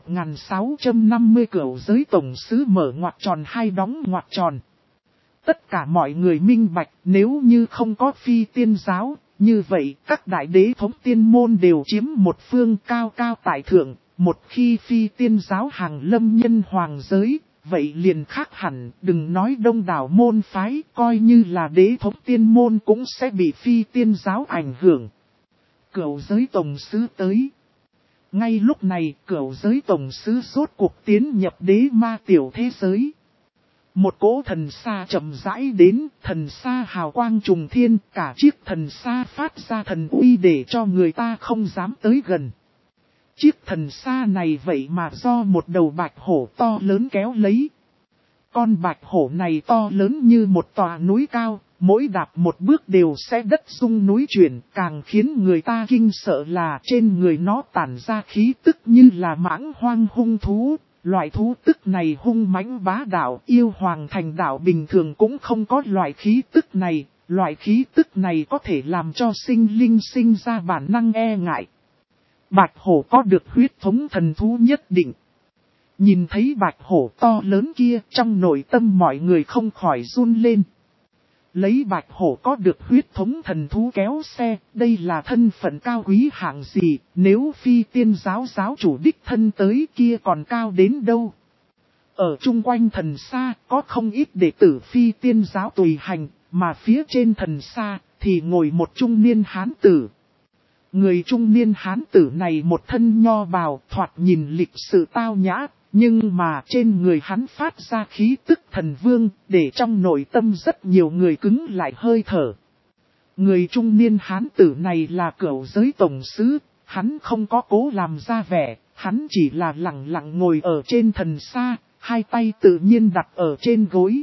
1650 Cửu giới tổng sứ mở ngoặc tròn hai đóng ngoặc tròn. Tất cả mọi người minh bạch, nếu như không có phi tiên giáo, như vậy các đại đế thống tiên môn đều chiếm một phương cao cao tại thượng. Một khi phi tiên giáo hàng lâm nhân hoàng giới, vậy liền khác hẳn, đừng nói đông đảo môn phái, coi như là đế thống tiên môn cũng sẽ bị phi tiên giáo ảnh hưởng. Cửu giới tổng sứ tới. Ngay lúc này, cửu giới tổng sứ rốt cuộc tiến nhập đế ma tiểu thế giới. Một cỗ thần xa chậm rãi đến, thần xa hào quang trùng thiên, cả chiếc thần xa phát ra thần uy để cho người ta không dám tới gần. Chiếc thần xa này vậy mà do một đầu bạch hổ to lớn kéo lấy. Con bạch hổ này to lớn như một tòa núi cao, mỗi đạp một bước đều sẽ đất rung núi chuyển, càng khiến người ta kinh sợ là trên người nó tản ra khí tức như là mãng hoang hung thú. Loại thú tức này hung mãnh bá đạo, yêu hoàng thành đạo bình thường cũng không có loại khí tức này. Loại khí tức này có thể làm cho sinh linh sinh ra bản năng e ngại. Bạch hổ có được huyết thống thần thú nhất định. Nhìn thấy bạch hổ to lớn kia, trong nội tâm mọi người không khỏi run lên. Lấy bạch hổ có được huyết thống thần thú kéo xe, đây là thân phận cao quý hạng gì, nếu phi tiên giáo giáo chủ đích thân tới kia còn cao đến đâu. Ở chung quanh thần xa, có không ít đệ tử phi tiên giáo tùy hành, mà phía trên thần xa, thì ngồi một trung niên hán tử. Người trung niên hán tử này một thân nho bào, thoạt nhìn lịch sự tao nhã, nhưng mà trên người hắn phát ra khí tức thần vương, để trong nội tâm rất nhiều người cứng lại hơi thở. Người trung niên hán tử này là Cửu giới tổng sứ, hắn không có cố làm ra vẻ, hắn chỉ là lặng lặng ngồi ở trên thần xa, hai tay tự nhiên đặt ở trên gối.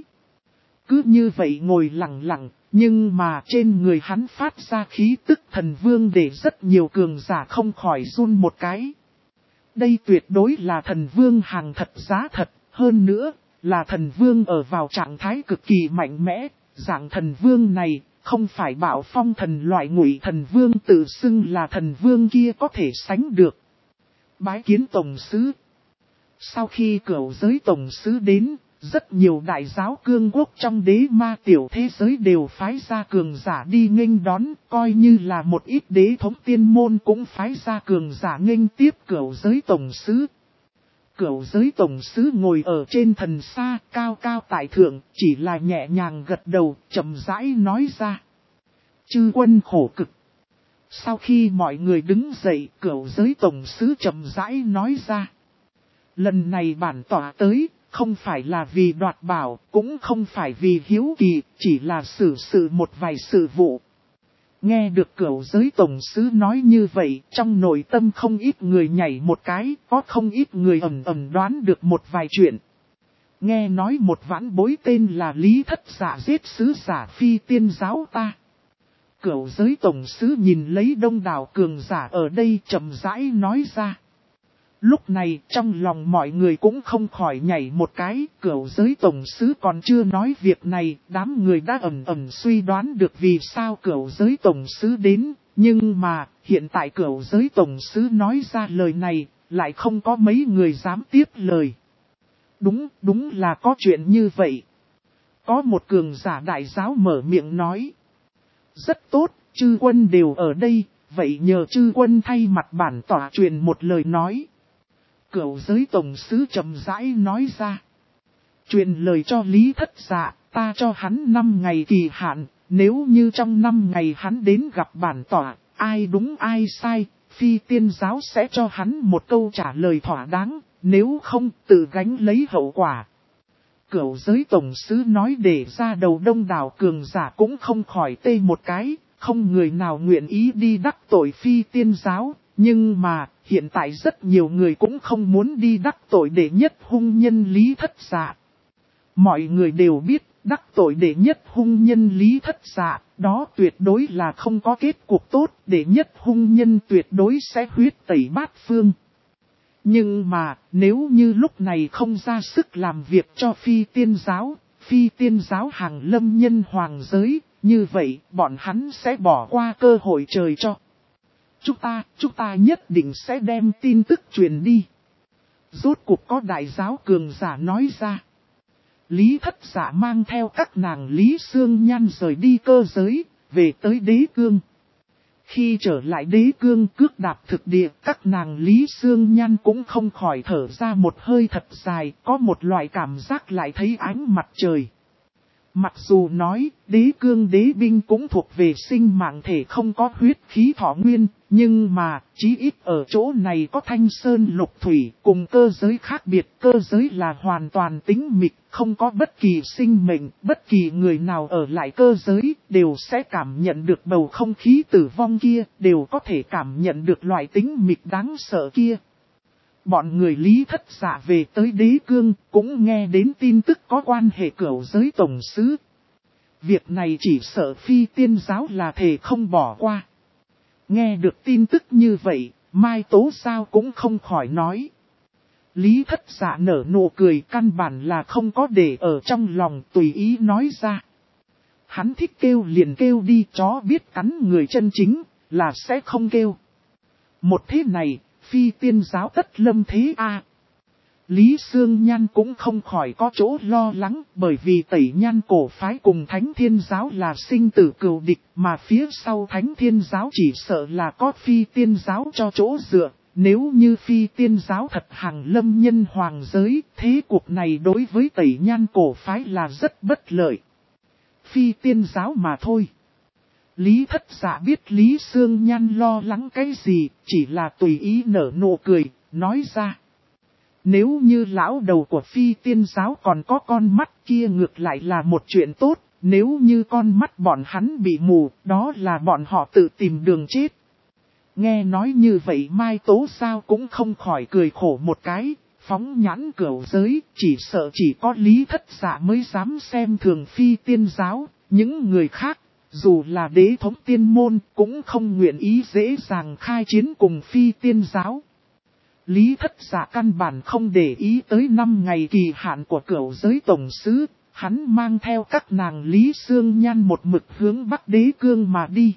Cứ như vậy ngồi lặng lặng, nhưng mà trên người hắn phát ra khí tức thần vương để rất nhiều cường giả không khỏi run một cái. Đây tuyệt đối là thần vương hàng thật giá thật, hơn nữa là thần vương ở vào trạng thái cực kỳ mạnh mẽ. Dạng thần vương này không phải Bạo Phong thần loại Ngụy thần vương tự xưng là thần vương kia có thể sánh được. Bái kiến tổng sứ. Sau khi Cửu giới tổng sứ đến, rất nhiều đại giáo cương quốc trong đế ma tiểu thế giới đều phái ra cường giả đi nghênh đón, coi như là một ít đế thống tiên môn cũng phái ra cường giả nghênh tiếp Cửu giới tổng sứ. Cửu giới tổng sứ ngồi ở trên thần xa, cao cao tại thượng, chỉ là nhẹ nhàng gật đầu, chậm rãi nói ra. Chư quân khổ cực. Sau khi mọi người đứng dậy, Cửu giới tổng sứ chậm rãi nói ra. Lần này bản tỏa tới, không phải là vì đoạt bảo, cũng không phải vì hiếu kỳ, chỉ là xử sự một vài sự vụ. Nghe được Cửu giới tổng sứ nói như vậy, trong nội tâm không ít người nhảy một cái, có không ít người ẩn đoán được một vài chuyện. Nghe nói một vãn bối tên là Lý Thất Dạ giết sứ giả phi tiên giáo ta. Cửu giới tổng sứ nhìn lấy đông đảo cường giả ở đây chậm rãi nói ra. Lúc này trong lòng mọi người cũng không khỏi nhảy một cái, Cửu giới tổng sứ còn chưa nói việc này, đám người đã ẩn suy đoán được vì sao Cửu giới tổng sứ đến, nhưng mà hiện tại Cửu giới tổng sứ nói ra lời này, lại không có mấy người dám tiếp lời. Đúng là có chuyện như vậy. Có một cường giả đại giáo mở miệng nói. Rất tốt, chư quân đều ở đây, vậy nhờ chư quân thay mặt bản tỏa truyền một lời nói. Cửu giới tổng sứ chậm rãi nói ra. Truyền lời cho Lý Thất Dạ, ta cho hắn 5 ngày kỳ hạn, nếu như trong 5 ngày hắn đến gặp bản tỏa, ai đúng ai sai, phi tiên giáo sẽ cho hắn một câu trả lời thỏa đáng, nếu không tự gánh lấy hậu quả. Cửu giới tổng sứ nói để ra đầu đông đảo cường giả cũng không khỏi tê một cái, không người nào nguyện ý đi đắc tội phi tiên giáo. Nhưng mà, hiện tại rất nhiều người cũng không muốn đi đắc tội đệ nhất hung nhân Lý Thất Dạ. Mọi người đều biết, đắc tội đệ nhất hung nhân Lý Thất Dạ, đó tuyệt đối là không có kết cục tốt, đệ nhất hung nhân tuyệt đối sẽ huyết tẩy bát phương. Nhưng mà, nếu như lúc này không ra sức làm việc cho phi tiên giáo hàng lâm nhân hoàng giới, như vậy bọn hắn sẽ bỏ qua cơ hội trời cho. Chúng ta nhất định sẽ đem tin tức truyền đi. Rốt cuộc có đại giáo cường giả nói ra. Lý Thất Dạ mang theo các nàng Lý Sương Nhan rời đi cơ giới, về tới đế cương. Khi trở lại đế cương cước đạp thực địa, các nàng Lý Sương Nhan cũng không khỏi thở ra một hơi thật dài, có một loại cảm giác lại thấy ánh mặt trời. Mặc dù nói, đế cương đế binh cũng thuộc về sinh mạng thể không có huyết khí thọ nguyên, nhưng mà, chí ít ở chỗ này có thanh sơn lục thủy, cùng cơ giới khác biệt. Cơ giới là hoàn toàn tĩnh mịch, không có bất kỳ sinh mệnh, bất kỳ người nào ở lại cơ giới, đều sẽ cảm nhận được bầu không khí tử vong kia, đều có thể cảm nhận được loại tĩnh mịch đáng sợ kia. Bọn người Lý Thất Dạ về tới đế cương, cũng nghe đến tin tức có quan hệ cửu giới tổng sứ. Việc này chỉ sợ phi tiên giáo là thể không bỏ qua. Nghe được tin tức như vậy, Mai Tố Sao cũng không khỏi nói. Lý Thất Dạ nở nụ cười, căn bản là không có để ở trong lòng, tùy ý nói ra. Hắn thích kêu liền kêu đi, chó biết cắn người chân chính, là sẽ không kêu. Một thế này, phi tiên giáo tất lâm thế a. Lý Sương Nhan cũng không khỏi có chỗ lo lắng, bởi vì Tẩy Nhan cổ phái cùng Thánh Thiên giáo là sinh tử cừu địch, mà phía sau Thánh Thiên giáo chỉ sợ là có phi tiên giáo cho chỗ dựa. Nếu như phi tiên giáo thật hàng lâm nhân hoàng giới, thế cuộc này đối với Tẩy Nhan cổ phái là rất bất lợi. Phi tiên giáo mà thôi. Lý Thất Dạ biết Lý Sương Nhan lo lắng cái gì, chỉ là tùy ý nở nụ cười, nói ra. Nếu như lão đầu của phi tiên giáo còn có con mắt kia ngược lại là một chuyện tốt, nếu như con mắt bọn hắn bị mù, đó là bọn họ tự tìm đường chết. Nghe nói như vậy Mai Tố Sao cũng không khỏi cười khổ một cái, phóng nhãn cửu giới, chỉ sợ chỉ có Lý Thất Dạ mới dám xem thường phi tiên giáo, những người khác. Dù là đế thống tiên môn cũng không nguyện ý dễ dàng khai chiến cùng phi tiên giáo. Lý Thất Dạ căn bản không để ý tới 5 ngày kỳ hạn của cửu giới tổng sứ, hắn mang theo các nàng Lý Sương Nhan một mực hướng Bắc Đế Cương mà đi.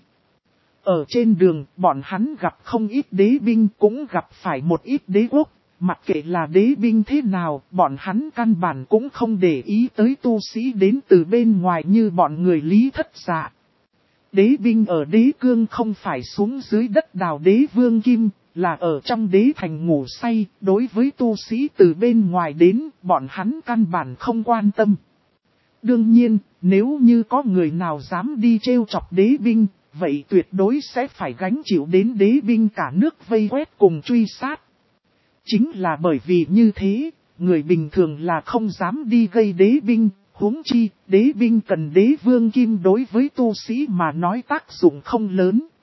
Ở trên đường, bọn hắn gặp không ít đế binh cũng gặp phải một ít đế quốc, mặc kệ là đế binh thế nào, bọn hắn căn bản cũng không để ý tới tu sĩ đến từ bên ngoài như bọn người Lý Thất Dạ. Đế binh ở đế cương không phải xuống dưới đất đào đế vương kim, là ở trong đế thành ngủ say, đối với tu sĩ từ bên ngoài đến, bọn hắn căn bản không quan tâm. Đương nhiên, nếu như có người nào dám đi trêu chọc đế binh, vậy tuyệt đối sẽ phải gánh chịu đến đế binh cả nước vây quét cùng truy sát. Chính là bởi vì như thế, người bình thường là không dám đi gây đế binh. Huống chi, đế binh cần đế vương kim đối với tu sĩ mà nói tác dụng không lớn.